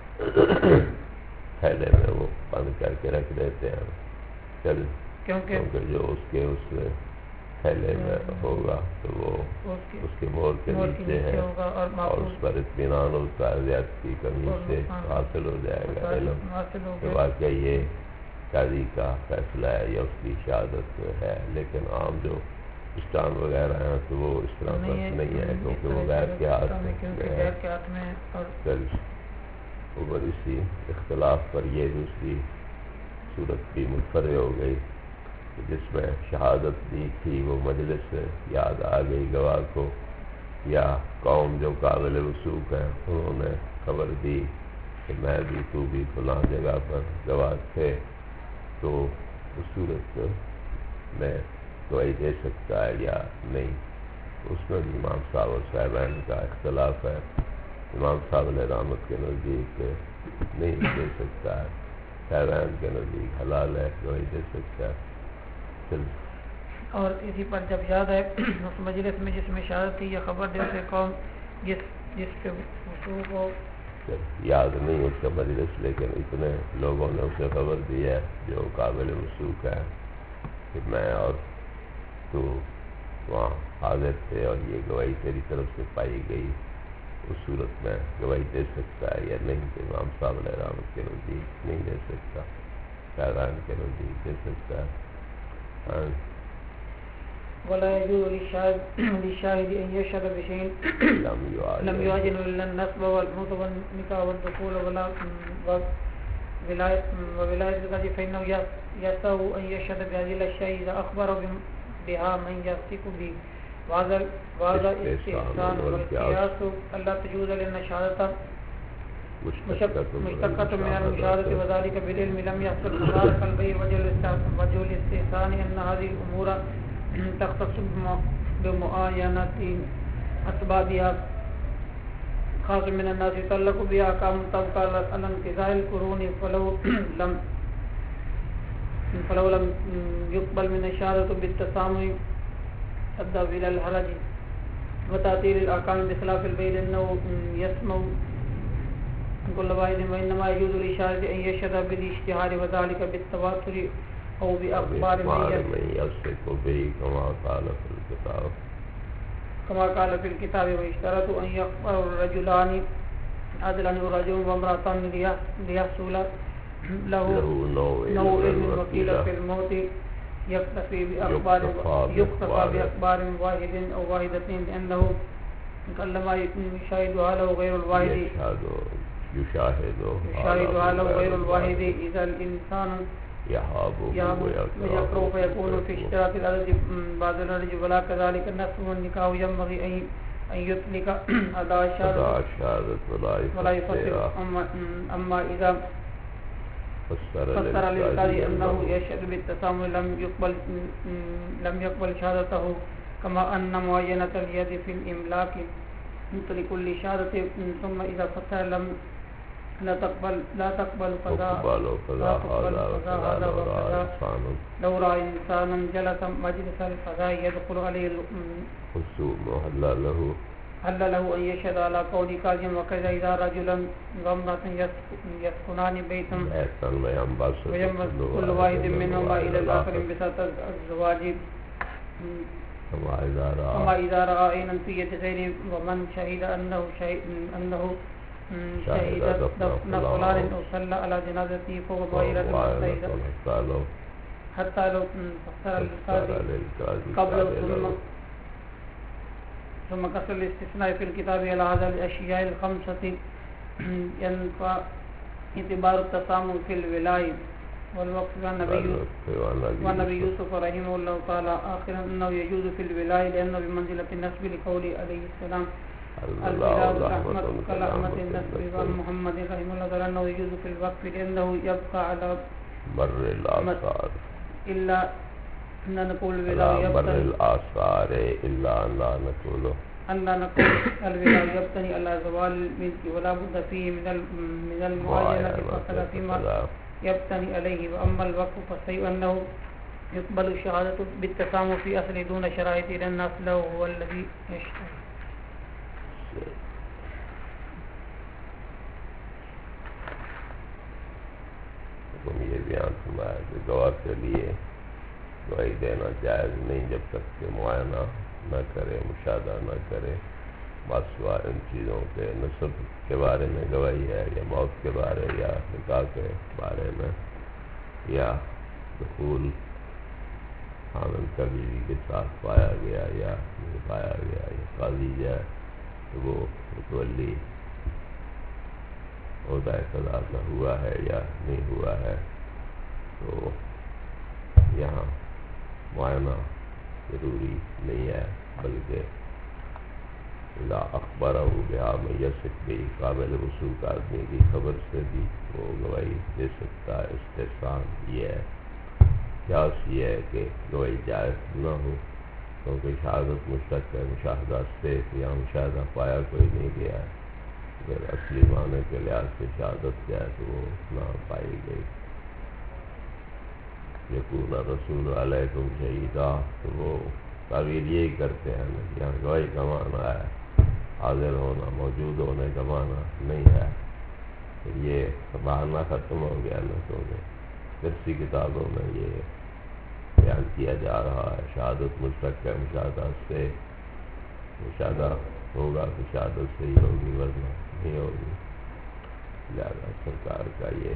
تھیلے میں وہ بند کر کے رکھ دیتے ہیں. چل کیونکہ جو اس کے تھیلے میں ہوگا تو وہ اس کے مہر کے نیچے ہے اور اس پر اطمینان ہوتا ہے زیادتی کمی سے حاصل ہو جائے گا علم کہ واقعی یہ قاضی کا فیصلہ ہے یا اس کی شہادت ہے. لیکن عام جو اسٹام وغیرہ ہیں تو وہ اس طرح پر نہیں ہے کیونکہ وہ غیر کے ہاتھ میں ہے. اوپر اسی اختلاف پر یہ دوسری صورت بھی منفرد ہو گئی جس میں شہادت دی تھی وہ مجلس سے یاد آ گئی گواہ کو یا قوم جو قابل وثوق ہیں انہوں نے خبر دی کہ میں بھی تو بھی فلاں جگہ پر گواہ تھے، تو اس صورت میں گواہی دے سکتا ہے یا نہیں. اس میں بھی امام صاحب اور صاحبین کا اختلاف ہے. امام صاحب علیہ رحمت کے نزدیک نہیں دے سکتا ہے، صاحبین کے نزدیک حلال ہے گواہی دے سکتا ہے. اور اسی پر جب یاد ہے اس مجلس میں جس میں شہادت تھی یا خبر دے اسے قوم جس کے وصول کو یاد نہیں اس کا مجلس، لیکن اتنے لوگوں نے اسے خبر دی ہے جو قابل وثوق ہے کہ میں اور تو وہاں حاضر تھے اور یہ گواہی تیری طرف سے پائی گئی اس صورت میں گواہی دے سکتا ہے یا نہیں، کہ امام صاحب علیہ رحمت کے نزدیک نہیں دے سکتا، شاہدان کے نزدیک دے سکتا ہے۔ ولا يجوز للشاهد أن يشهد بشيء لم يعجن إلا النسب والموت والنكاح والدخول وولاية الغد، فإنه يسع أن يشهد بهذه الأشياء إذا أخبر بها من يثق به، وهذا استحسان والقياس ألا تجوز لأن الشهادة مشتقة من المشاهدة، وذلك بالعلم لم يحصل مشارك البيع وجه الاستحسان أن هذه الأمور تختص بمعاينة أسبابها، خاص من الناس يتعلق بها أحكام تبقى على انتزاع القرون، فلو لم يقبل من الشهادة بالتسامح أدى إلى الحرج وتعطيل الأحكام بخلاف البيع أنه يسمع كل واحد، وإنما يجوز للشاهد أن يشهد بالاشتهار، وذلك بالتواتر أو بأخبار من يثق به كما قال في الكتاب، واشترط أن يخبر الرجلان عدلا ورجل وامرأتان ليحصل له نوع علم، وقيل في الموت يكتفى بأخبار واحد أو واحدتين، لأنه كلما يشاهدها له غير الواحد يشاهدها له غير الواحد إذا الإنسان يقرأ فيكون في اشتراك العدد بعد العدد، ولا كذلك النسب والنكاح ينبغي أن يطلق أداء الشهادة ولا يفسر. أما إذا فسر للقاضي أنه يشهد بالتسامح لم يقبل شهادته، كما أن معاينة اليد في الإملاك لكل شهادة، ثم إذا فسر لا تقبل فذا لو رأى إنسانا جلس مجلس الفضاء يدخل عليه حل له أن يشهد على قول قاضي، وكذا إذا رجلا وامرأة يسكنان بيتا وينبغي كل واحد منهما إلى الآخر بسبب الزواج، كما إذا رأى عينا في يد غيره ومن شهد أنه شهد دفن فلان أو صلى على جنازته فهو ظاهرة حتى لو فسر القاضي قبل ثم كسر الاستثناء في الكتاب على هذا الأشياء الخمسة، ينفع اعتبار التسامح في الولاية والوقف. والنبي يوسف رحمه الله تعالى آخرا أنه يجوز في الولاية لأنه بمنزلة النسب لقوله عليه السلام البلاد رحمة كلحمة النسب، ومحمد رحمه الله تعالى أنه يجوز في الوقف لأنه يبقى على مر الآثار إلا أن نقول مر الآثار إلا أن لا نقول الولاء يبتني على زوال الملك، ولا بد فيه من المعاينة فصل فيما يبتني عليه. وأما الوقف فالشيء أنه يقبل الشهادة بالتسامح في أصل دون شرائط، لأن أصله هو الذي يشتري. یہ بیان فرمایا کہ گواہ کے لیے گواہی دینا جائز نہیں جب تک کہ معائنہ نہ کرے، مشاہدہ نہ کرے، سوا ان چیزوں کے نسب کے بارے میں گواہی ہے، یا موت کے بارے، یا نکاح کے بارے میں، یا دخول حامل کا بیوی کے ساتھ پایا گیا یا نہیں پایا گیا، یا قاضی جائے تو وہ متولی عہدہ قضا کا ہوا ہے یا نہیں ہوا ہے، تو یہاں معائنہ ضروری نہیں ہے، بلکہ اذا اخبرہ بہا من یثق بہ، قابل وثوق آدمی کی خبر سے بھی وہ گواہی دے سکتا ہے۔ استحسان یہ ہے، قیاس یہ ہے کہ گواہی جائز نہ ہو، کیونکہ شہادت مشتق ہے مشاہدہ سے، یہاں مشاہدہ پایا کوئی نہیں گیا ہے، اگر اصلی معنی کے لحاظ سے شہادت کیا ہے تو وہ نہ پائی گئی۔ یکون رسول علیکم شہیدا، تو وہ تعبیر یہی کرتے ہیں نا، یہاں گواہی کا معنی ہے حاضر ہونا، موجود ہونے کا معنی نہیں ہے، تو یہ بہانہ ختم ہو گیا نا، کیونکہ درسی کتابوں میں یہ بیان کیا جا رہا ہے شہادت مشتق ہے مشاہدہ سے، مشاہدہ ہوگا تو شہادت صحیح ہوگی ورنہ نہیں ہوگی. لہذا سرکار کا یہ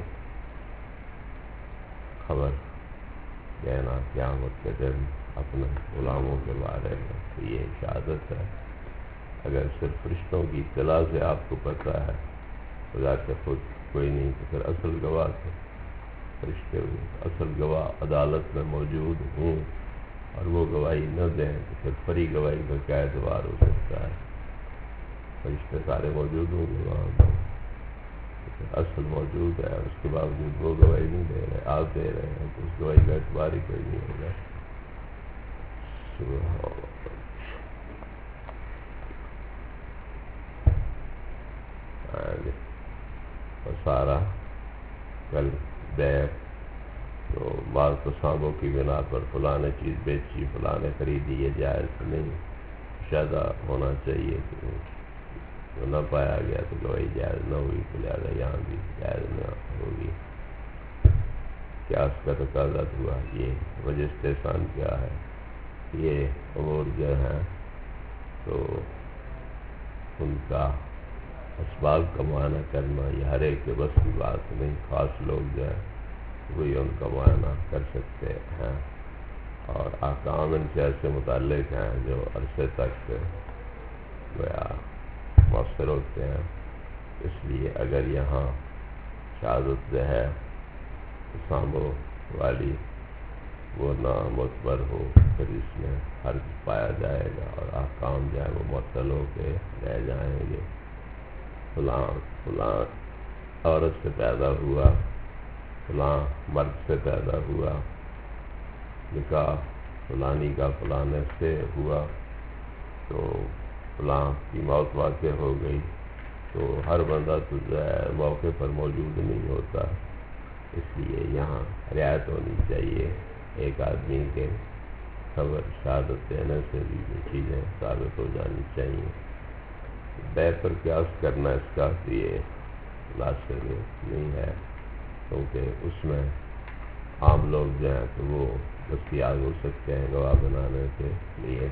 خبر دینا قیامت کے دن اپنے غلاموں کے بارے میں تو یہ شہادت ہے. اگر صرف فرشتوں کی اطلاع سے آپ کو پتہ ہے خدا کے خود کوئی نہیں تو پھر اصل گواہ تھے فرشتے ہوئے. اصل گواہ عدالت میں موجود ہوں اور وہ گواہی نہ دیں تو پھر فری گواہی کا کیا اعتبار ہو سکتا ہے؟ فرشتے سارے موجود ہوں گے وہاں پر، اصل موجود ہے اس کے باوجود وہ گواہی نہیں دے رہے، آپ دے رہے ہیں تو اس گواہی کا اعتبار ہی کوئی نہیں ہوگا. اور سارا کل بیع تو بعض تصابوں کی بنا پر فلاں نے چیز بیچی فلاں نے خریدی یہ جائز نہیں، شادہ ہونا چاہیے تو نہ پایا گیا تو گواہی جائز نہ ہوئی تو لہٰذا یہاں بھی جائز نہ ہوگی. قیاس کا تقاضا ہوا. یہ وجہ استحسان کیا ہے؟ یہ امور جو ہیں تو ان کا اسباب کا معائنہ کرنا یہ ہر ایک کے بس کی بات نہیں. خاص لوگ جو ہیں وہی ان کا معائنہ کر سکتے ہیں اور احکام ان سے ایسے متعلق ہیں جو عرصے تک گویا مؤثر ہوتے ہیں. اس لیے اگر یہاں شہادت جو ہے سامو والی وہ نامعتبر ہو پھر اس میں حرج پایا جائے گا اور احکام جو ہے وہ معطل ہو کے رہ جائیں گے. فلاں عورت سے پیدا ہوا فلاں مرد سے پیدا ہوا نکاح فلانی کا فلانے سے ہوا تو فلاں کی موت واقع ہو گئی تو ہر بندہ تو جو ہے موقع پر موجود نہیں ہوتا. اس لیے یہاں رعایت ہونی چاہیے ایک آدمی کے خبر شہادت دینے سے بھی جو چیزیں ثابت ہو جانی چاہیے. بیع پر قیاس کرنا اس کا تو یہ مناسب نہیں ہے کیونکہ اس میں عام لوگ جو ہیں تو وہ دستیاب ہو سکتے ہیں گواہ بنانے کے لیے.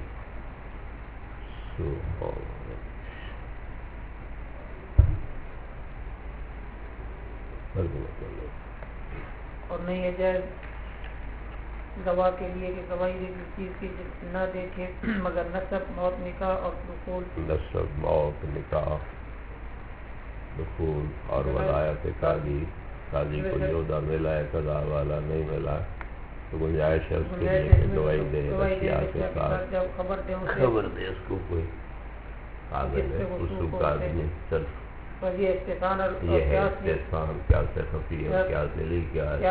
اور نہیں ہے جائز گواہ کے لیے کہ گواہی دیکھی چیز کی نہ دیکھے مگر نسب موت نکاح اور دخول نسب موت نکاح دخول اور ولایت قاضی کو یودہ ملا ہے قضا والا نہیں ملا تو گنجائش ہے اس کے لیے کہ گواہی دے اشیاء کے ساتھ خبر دے اس کو کوئی قابل ہے رسوخ آدمی چل یہ استحسان اور یہ ہے استحسان کیا سے خفی ہے کیا دلی کیا ہے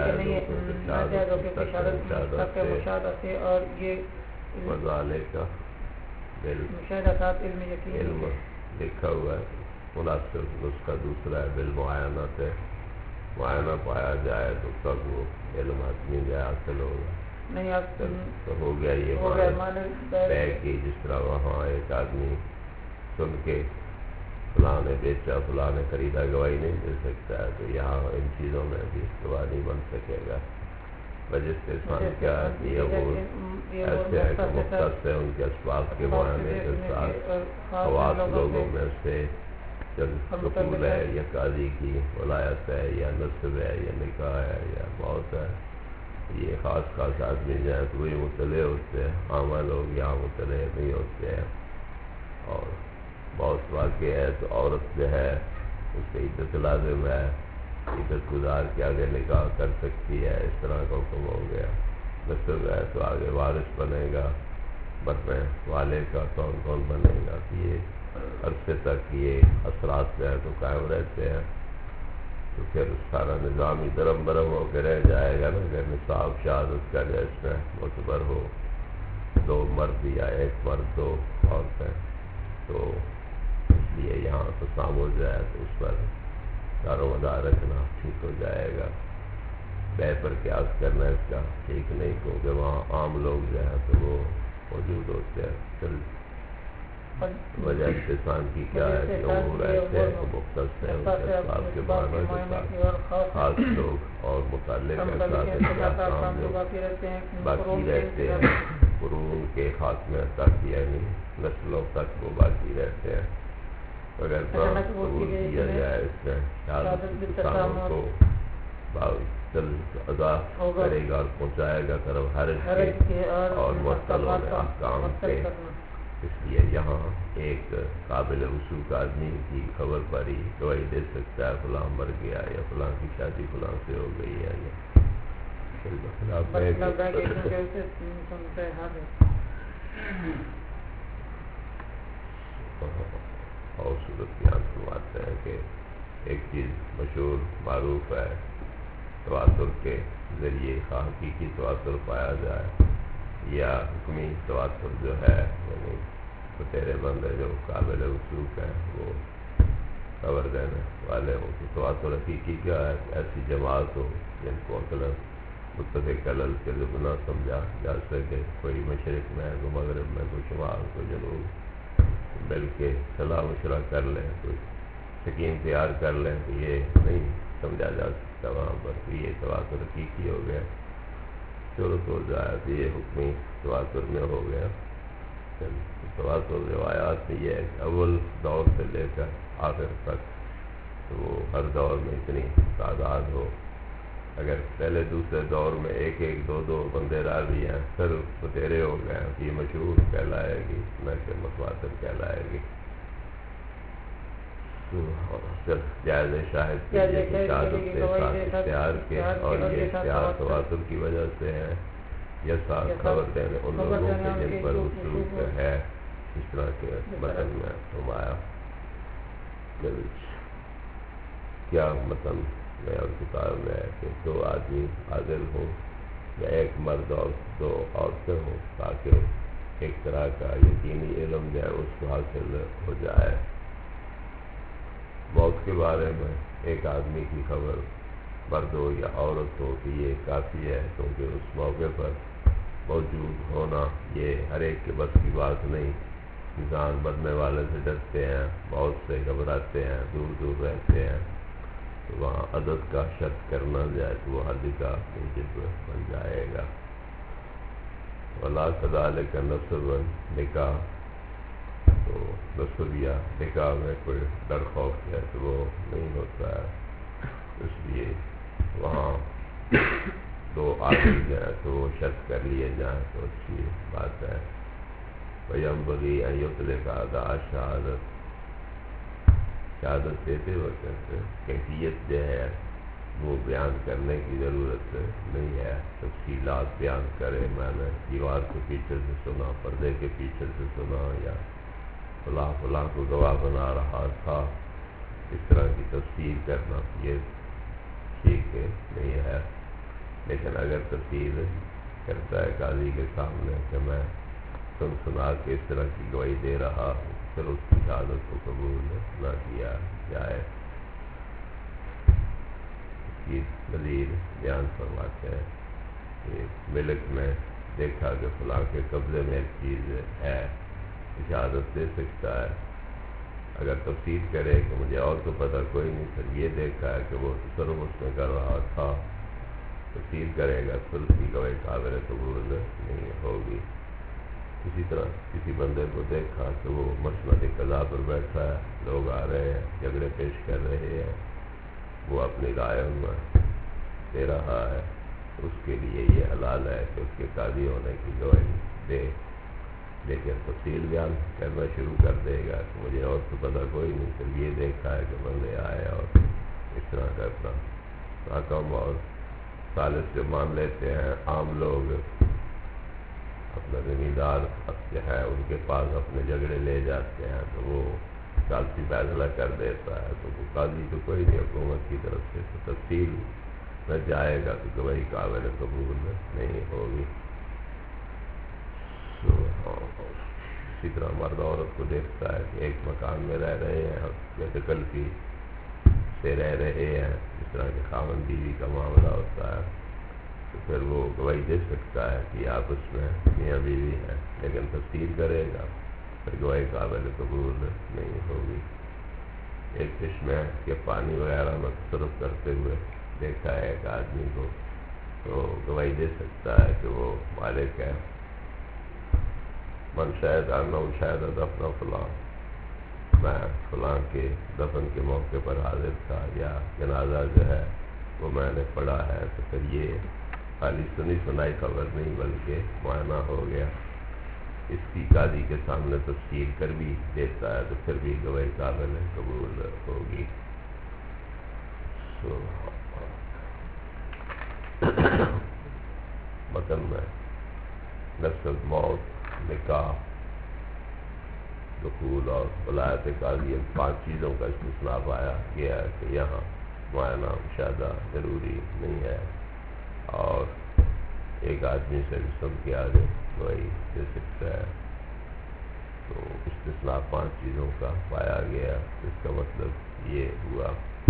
مشاہدہ سے اور یہ مزالے کا مشاہدہ ساتھ علم یقین علم لکھا ہوا ہے. مناسب اس کا دوسرا ہے بالمعائنہ سے معائنہ پایا جائے تو تب وہ علم آدمی جو حاصل ہوگا. نہیں آپ تو ہو گیا یہ بیع کی جس طرح وہاں ایک آدمی سن کے فلاں نے بیچا فلاں نے خریدا گواہی نہیں دے سکتا ہے تو یہاں ان چیزوں میں بھی گواہ نہیں بن سکے گا. وجہ استحسان کیا ہے کہ یہ وہ ایسے ہیں کہ مختص ہے ان کے اسباب کے معائنے کے ساتھ خواص لوگوں میں سے چند قبول ہے یا قاضی کی ولایت ہے یا نسب ہے یا نکاح ہے یا موت ہے. یہ خاص آدمی جو ہے تو وہی مطلع ہوتے ہیں. عام لوگ یہاں مطلع نہیں ہوتے ہیں. اور بہت واقع ہے تو عورت جو ہے اس کی عدت لازم ہے عدت گزار کے آگے نکاح کر سکتی ہے. اس طرح کا حکم ہو گیا. نسب ہے تو آگے وارث بنے گا مرنے والے کا کون کون بنے گا. یہ عرصے تک یہ اثرات جو ہے تو قائم رہتے ہیں تو پھر سارا نظام ہی درم برم ہو کے رہ جائے گا نا. اگر نصاب شہادت کا جیس میں معتبر ہو 2 مرد یا 1 مرد 2 عورتیں تو اس لیے یہاں تو سامو جائے تو اس پر دار و مدار رکھنا ٹھیک ہو جائے گا. بیع پر قیاس کرنا اس کا ٹھیک نہیں کیونکہ وہاں عام لوگ جو ہے تو وہ موجود ہوتے ہیں. وجہ استحسان کی کیا ہے کہ وہ ایسے ہیں کہ مختص ہیں ان کے اسباب کے معنی کے ساتھ خاص لوگ اور متعلق احساس باقی رہتے ہیں قرون کے خاتمے تک یعنی نسلوں تک وہ باقی رہتے ہیں. اگر قبول کیا جائے اس میں شہادت کسانوں کو ادا کرے گا اور پہنچائے گا طرف حرج کے اور معطل احکام کے. اس لیے یہاں ایک قابل وثوق آدمی کی خبر پر ہی گواہی دے سکتا ہے فلاں مر گیا یا فلاں کی شادی فلاں سے ہو گئی ہے اور صورت بیان فرماتے ہیں کہ ایک چیز مشہور معروف ہے تواتر کے ذریعے حقیقی تواتر پایا جائے یا حکمی تواتر جو ہے یعنی تیرے بندے جو قابل وثوق ہیں وہ خبر دینے والے ہوں کہ تواتر حقیقی کیا ہے. ایسی جماعت ہو جن کو متفق علل کے نہ سمجھا جا سکے. کوئی مشرق میں کوئی مغرب میں کوئی شمال کوئی جنوب مل کے صلاح مشورہ کر لیں کوئی سکیم تیار کر لیں تو یہ نہیں سمجھا جا سکتا وہاں پر کہ یہ تواتر حقیقی ہو گیا. صورت ہو جائے تو یہ حکمی تواتر میں ہو گیا. تواتر روایات میں یہ ہے کہ اول دور سے لے کر آخر تک تو وہ ہر دور میں اتنی تعداد ہو. اگر پہلے دوسرے دور میں ایک ایک دو دو بندے راوی ہیں پھر متیرے ہو گئے ہیں تو یہ مشہور کہلائے گی نہ کہ متواتر کہلائے گی. پھر جائز شاہد کے لیے شہادت کے ساتھ اشتہار کے اور یہ اشتہار تواتر کی وجہ سے ہے یا ساتھ خبر دینے ان لوگوں کے جن پر وثوق ہے اس طرح کے متن میں فرمایا. کیا متن میں اور کتاب میں ہے کہ دو آدمی عادل ہوں یا ایک مرد اور دو عورتیں ہوں تاکہ ایک طرح کا یقینی علم جو ہے اس کو حاصل ہو جائے. موت کے بارے میں ایک آدمی کی خبر مرد ہو یا عورت ہو کہ یہ کافی ہے کیونکہ اس موقع پر موجود ہونا یہ ہر ایک کے بس کی بات نہیں. انسان مرنے والے سے ڈرتے ہیں موت سے گھبراتے ہیں دور دور رہتے ہیں تو وہاں عدد کا شرط کرنا جائے تو وہ حد کا موجب بن جائے گا. ولا کذالک نسب نکاح تو نسب یا نکاح میں کوئی ڈر خوف ہے تو وہ نہیں ہوتا ہے. اس لیے وہاں دو عادل جائیں تو وہ شرط کر لیے جائیں تو اچھی بات ہے. وَيَنبَغِي أَن يُطْلِقَ أَدَاءَ شہادت دیتے وقت کیفیت جو ہے وہ بیان کرنے کی ضرورت نہیں ہے. تفصیلات بیان کرے میں نے دیوار کے پیچھے سے سنا پردے کے پیچھے سے سنا یا فلاں فلاں کو گواہ بنا رہا تھا اس طرح کی تفصیل کرنا یہ ٹھیک نہیں ہے. لیکن اگر تفصیل کرتا ہے قاضی کے سامنے کہ میں سنا کے اس طرح کی گواہی دے رہا ہوں پھر اس کی شہادت کو قبول نہ کیا جائے. اس کی دلیل بیان فرماتے ہیں کہ ملک میں دیکھا کہ فلاں کے قبضے میں ایک چیز ہے شہادت دے سکتا ہے. اگر تفصیل کرے کہ مجھے اور تو پتہ کوئی نہیں پھر یہ دیکھا ہے کہ وہ تصرف اس میں کر رہا تھا تفصیل کرے گا پھر اس کی گواہی قابل قبول نہیں ہوگی. اسی طرح کسی بندے کو دیکھا کہ وہ مسند قضا پر بیٹھا ہے لوگ آ رہے ہیں جھگڑے پیش کر رہے ہیں وہ اپنی رائے میں دے رہا ہے اس کے لیے یہ حلال ہے کہ اس کے قاضی ہونے کی گواہی دے. لیکن تفصیل بیان کرنا شروع کر دے گا کہ مجھے اور تو پتہ کوئی نہیں پھر یہ دیکھا ہے کہ بندے آئے اور اس طرح کرنا ناکام. اور ثالث جو مان لیتے ہیں عام لوگ اپنا زمیندار جو ہے ان کے پاس اپنے جھگڑے لے جاتے ہیں تو وہ ثالثی فیصلہ کر دیتا ہے تو وہ قاضی تو کوئی نہیں حکومت کی طرف سے تو تفصیل میں جائے گا تو گواہی قابل قبول نہیں ہوگی. اسی طرح مرد عورت کو دیکھتا ہے کہ ایک مکان میں رہ رہے ہیں یا تکلفی سے رہ رہے ہیں اس طرح کے خاوند بیوی کا معاملہ ہوتا ہے تو پھر وہ گواہی دے سکتا ہے کہ آپس میں میاں بیوی ہیں لیکن تفصیل کرے گا پھر گواہی قابل قبول نہیں ہوگی. ایک چشمے کے پانی وغیرہ میں تصرف کرتے ہوئے دیکھا ہے ایک آدمی کو تو گواہی دے سکتا ہے کہ وہ مالک ہے من شاہد انہو شاہد دفن فلاں، میں فلاں کے دفن کے موقع پر حاضر تھا یا جنازہ جو ہے وہ میں نے پڑھا ہے، تو پھر یہ خالی سنی سنائی خبر نہیں بلکہ معائنہ ہو گیا، اس کی قاضی کے سامنے تفصیل کر بھی دیتا ہے تو پھر بھی گواہی قابل قبول ہوگی۔ متن میں نسب، موت، نکاح، دخول اور ولایت قاضی، ان 5 چیزوں کا استثناء پایا گیا ہے کہ یہاں معائنہ مشاہدہ ضروری نہیں ہے، اور ایک آدمی سے بھی سن کے آگے گواہی دے سکتا ہے۔ تو استثناء 5 چیزوں کا پایا گیا، اس کا مطلب یہ ہوا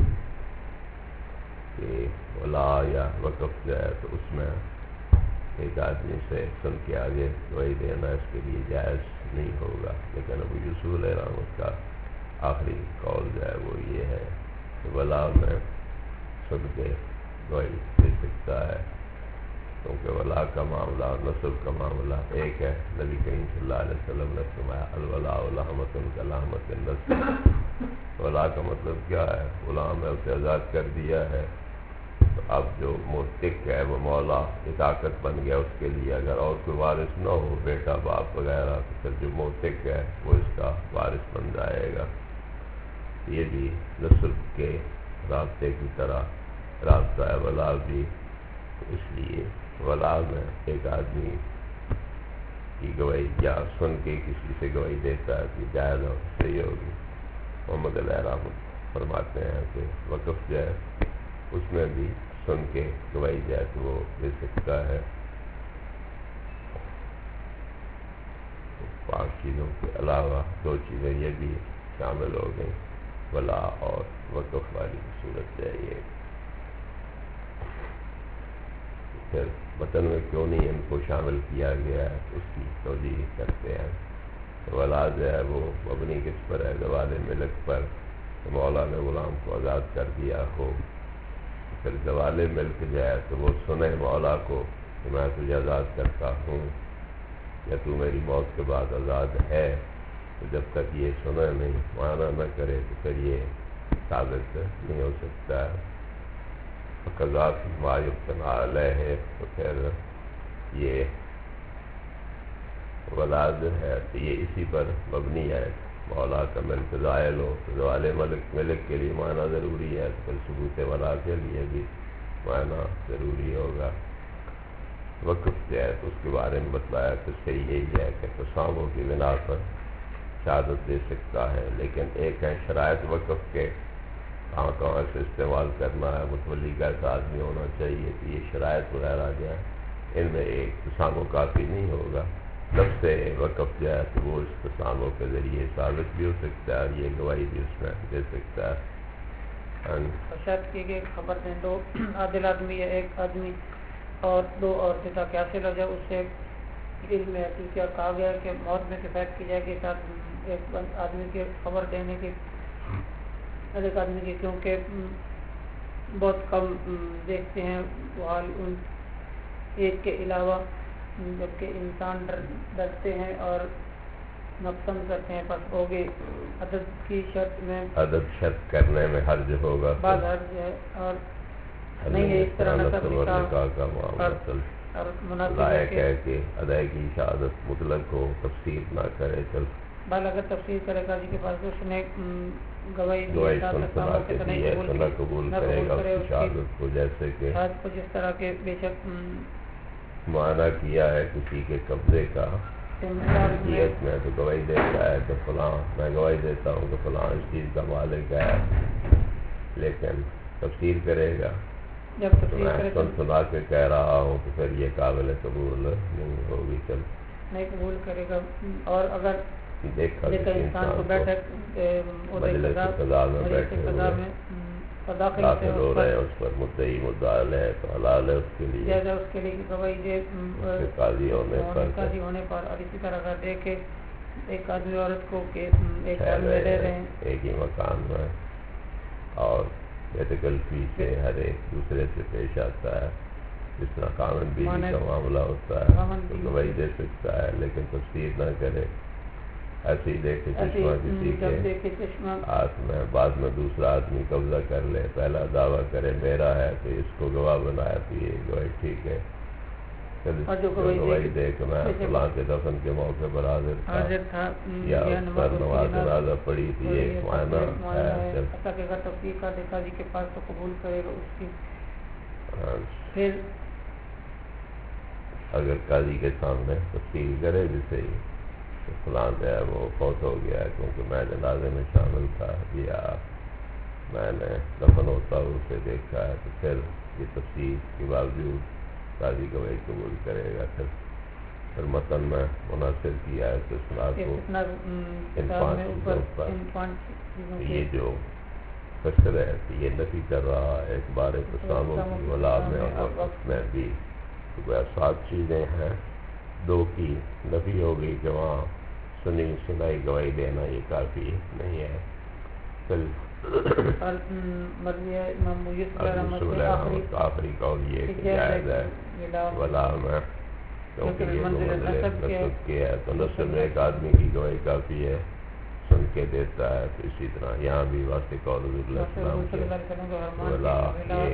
کہ ولا یا وقف جو ہے تو اس میں ایک آدمی سے سن کے آگے گواہی دینا اس کے لیے جائز نہیں ہوگا، لیکن ابو یوسف علیہ رحمۃ کا آخری قول جو ہے وہ یہ ہے کہ ولا میں سن کے گواہی دے سکتا ہے، کیونکہ ولا کا معاملہ اور نسب کا معاملہ ایک ہے۔ نبی کریم صلی اللہ علیہ وسلم نے فرمایا الولاء لحمۃ کلحمۃ النسب، ولا کا مطلب کیا ہے؟ غلام ہے اسے آزاد کر دیا ہے، تو اب جو موتق ہے وہ مولا کی طاقت بن گیا اس کے لیے، اگر اور کوئی وارث نہ ہو بیٹا باپ وغیرہ تو پھر جو موتق ہے وہ اس کا وارث بن جائے گا۔ یہ بھی نسب کے رابطے کی طرح رابطہ ہے ولا بھی، اس لیے ولا میں ایک آدمی کی گواہی یا سن کے کسی سے گواہی دیتا ہے کہ جائز اور صحیح ہوگی۔ محمد علیہ رحمۃ فرماتے ہیں کہ وقف جو ہے اس میں بھی سن کے گواہی جائے تو وہ دے سکتا ہے۔ 5 چیزوں کے علاوہ 2 چیزیں یہ بھی شامل ہو گئیں، ولا اور وقف والی صورت چاہیے۔ پھر وطن میں کیوں نہیں ان کو شامل کیا گیا ہے اس کی توضیح کرتے ہیں۔ ولا جو ہے وہ مبنی کس پر ہے؟ زوال ملک پر، مولا نے غلام کو آزاد کر دیا ہو، پھر زوال ملک جو ہے تو وہ سنے مولا کو کہ میں تجھے آزاد کرتا ہوں یا تو میری موت کے بعد آزاد ہے، تو جب تک یہ سنے نہیں معائنہ نہ کرے تو پھر یہ ثابت نہیں ہو سکتا ہے۔ قضا ما یفتنا علیہ ہے، تو پھر یہ ولا جو ہے تو یہ اسی پر مبنی ہے، مولا کا ملک زائل ہو تو زوال ملک کے لیے معائنہ ضروری ہے، تو پھر ثبوت ولا کے لیے بھی معائنہ ضروری ہوگا۔ وقف جو ہے تو اس کے بارے میں بتلایا تو صحیح یہی ہے کہ تسامح کی بنا پر شہادت دے سکتا ہے، لیکن ایک ہے شرائط وقف کے کہاں کہاں سے استعمال کرنا ہے، متولی کا ایسا آدمی ہونا چاہیے کہ یہ شرائط وغیرہ جو ہے ان میں ایک تسامح کافی نہیں ہوگا۔ لفظ وقف جو ہے تو وہ اس تسامح کے ذریعے ثابت بھی ہو سکتا ہے اور یہ گواہی بھی اس میں دے سکتا ہے۔ شرط کی کہ خبر دیں 2 عادل آدمی یا ایک آدمی اور 2 عورتیں تاکہ حاصل ہو جائے، اس سے علم ہے کیا کہا گیا کہ موت میں کفایت کی جائے گی ساتھ ایک آدمی کی خبر دینے کی، ایک آدمی کی، کیونکہ بہت کم دیکھتے ہیں وہ حال ان ایک کے علاوہ، جبکہ انسان ڈرتے ہیں اور نقصان کرتے ہیں، پس ہوگی عدد کی شرط میں عدد شرط کرنے میں حرج ہوگا، بعض حرج ہے اور نہیں ہے اس طرح نسب نکاح کا معاملہ اور مناسب لائق ہے کہ ادائیگی شہادت مطلق ہو، تفصیل نہ کرے، چل بال اگر تفصیل کرے گا جی کے پاس اس نے گواہی سن سنا کے دی ہے تو نہ قبول کرے گا اس کی شہادت کو، جیسے کہ جس طرح کے بے شک معائنہ کیا ہے کسی کے قبضے کا ملکیت میں تو گواہی دیتا ہے کہ فلاں، میں گواہی دیتا ہوں کہ فلاں اس چیز کا مالک ہے، لیکن تفصیل کرے گا جب تو میں سن سنا کے کہہ رہا ہوں تو پھر یہ قابل قبول نہیں ہوگی، چل نہیں قبول کرے گا۔ اور اگر دیکھا انسان کو بیٹھک مجلس قضا میں بیٹھے ہوئے داخل ہو رہے ہیں، اس پر مدعی مدعا ہے تو حلال ہے اس کے لیے، جائز ہے اس کے لیے کہ گواہی دے قاضی ہونے پر۔ اور اسی طرح اگر دیکھے ایک آدمی عورت کو کہ ایک گھر میں رہ رہے ہیں ایک ہی مکان میں اور بیت کلفی سے ہر ایک دوسرے سے پیش آتا ہے، جس طرح خامن بیوی کا معاملہ ہوتا ہے تو گواہی دے سکتا ہے لیکن تفسیر نہ کرے، ایسے ہی دیکھے چشمہ کسی کے ہاتھ میں، بعد میں دوسرا آدمی قبضہ کر لے، پہلا دعویٰ کرے میرا ہے تو اس کو گواہ بنایا تو یہ گواہی ٹھیک ہے، جو گواہی دے کہ میں فلاں کے دفن کے موقع پر حاضر تھا یا اس پر نماز جنازہ پڑھی تھی، یہ ایک معنی ہے۔ اگر قاضی کے سامنے تفصیل کرے جسے فلاں جو ہے وہ فوت ہو گیا ہے کیونکہ میں جنازے میں شامل تھا یا میں نے دفن ہوتا اسے دیکھا ہے، تو پھر یہ تفصیل کے باوجود قاضی گواہی قبول کرے گا۔ پھر متن میں منحصر کیا ہے تو اصلاح کو ان 5 چیزوں پر، یہ جو فسر ہے کہ یہ نفی کر رہا ہے ایک بار تساموں کی ولا میں اور وقت میں بھی، تو 7 چیزیں ہیں، 2 کی نفی ہو گئی کہ وہاں سنی سنائی گواہی دینا یہ کافی نہیں ہے۔ پھر آخری قول یہ کہ جائز ہے ولا میں، کیونکہ یہ منزل نسب کی ہے تو نسب میں ایک آدمی کی گواہی کافی ہے، سن کے دیتا ہے۔ تو اسی طرح یہاں بھی واسطے قول حضور علیہ السلام کے ولا یہ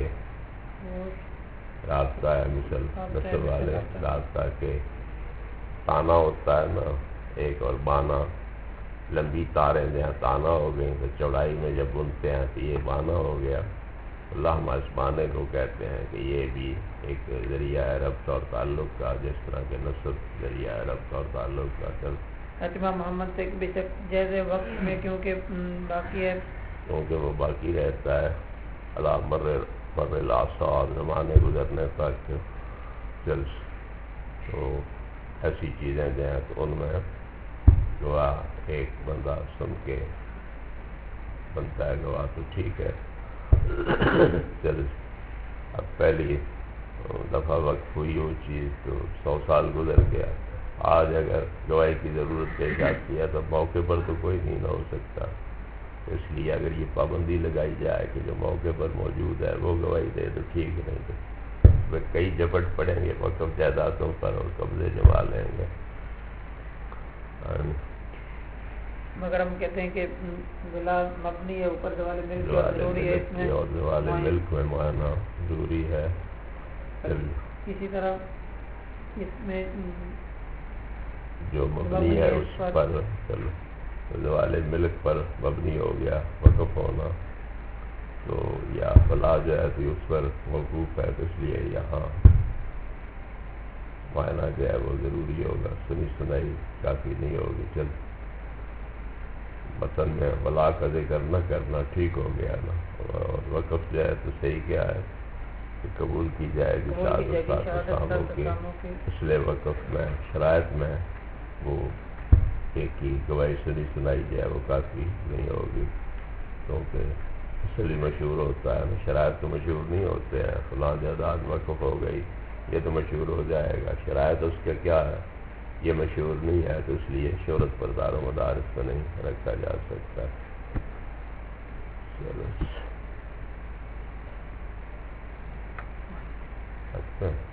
رابطہ ہے، مثل نسب والے رابطہ کے تانا ہوتا ہے نا ایک، اور بانا لمبی تاریں جہاں تانا ہو گئی تو چوڑائی میں جب بنتے ہیں تو یہ بانا ہو گیا۔ اللہ اس بانے کو کہتے ہیں کہ یہ بھی ایک ذریعہ ہے ربط اور تعلق کا، جس طرح کے نسب ذریعہ ہے ربط اور تعلق کا۔ امام محمد سے بے شک جیسے وقت میں کیونکہ باقی ہے، کیونکہ وہ باقی رہتا ہے اللہ مر الاثار زمانے گزرنے تک چل، تو ایسی چیزیں جو ہیں تو ان میں گواہ ایک بندہ سن کے بنتا ہے گواہ تو ٹھیک ہے۔ چل اب پہلی دفعہ وقت ہوئی وہ چیز تو 100 سال گزر گیا، آج اگر گواہی کی ضرورت پیش آتی ہے تو موقع پر تو کوئی نہیں نہ ہو سکتا، تو اس لیے اگر یہ پابندی لگائی جائے کہ جو موقع پر موجود ہے وہ گواہی دے تو ٹھیک نہیں، تو کئی جھپٹ پڑیں گے وقف جائیدادوں پر اور قبضے جما لیں گے۔ مگر ہم کہتے ہیں کہ ولا مبنی ہے اوپر زوال ملک ضروری ہے، اس میں اور زوال ملک میں معنی ضروری ہے۔ اسی طرح اس میں جو مبنی ہے اس پر زوال ملک پر مبنی ہو گیا وقف ہونا، تو یا فلا جو ہے تو اس پر موقوف ہے، تو اس لیے یہاں معنی جو ہے وہ ضروری ہوگا، سنی سنائی کافی نہیں ہوگی۔ چل متن میں ولا کا ذکر نہ کرنا ٹھیک ہو گیا نا، اور وقف جو ہے تو صحیح کیا ہے کہ قبول کی جائے گی شہادت کی، اس لیے وقف میں شرائط میں وہ ایک کی گواہی سنی سنائی جو ہے وہ کافی نہیں ہوگی، کیونکہ اصلی مشہور ہوتا ہے نا، شرائط تو مشہور نہیں ہوتے ہیں، فلاں جائیداد وقف ہو گئی یہ تو مشہور ہو جائے گا، شرائط اس کا کیا ہے یہ مشہور نہیں ہے، تو اس لیے شہرت پر دار و مدار اس کو نہیں رکھا جا سکتا۔ چلو اچھا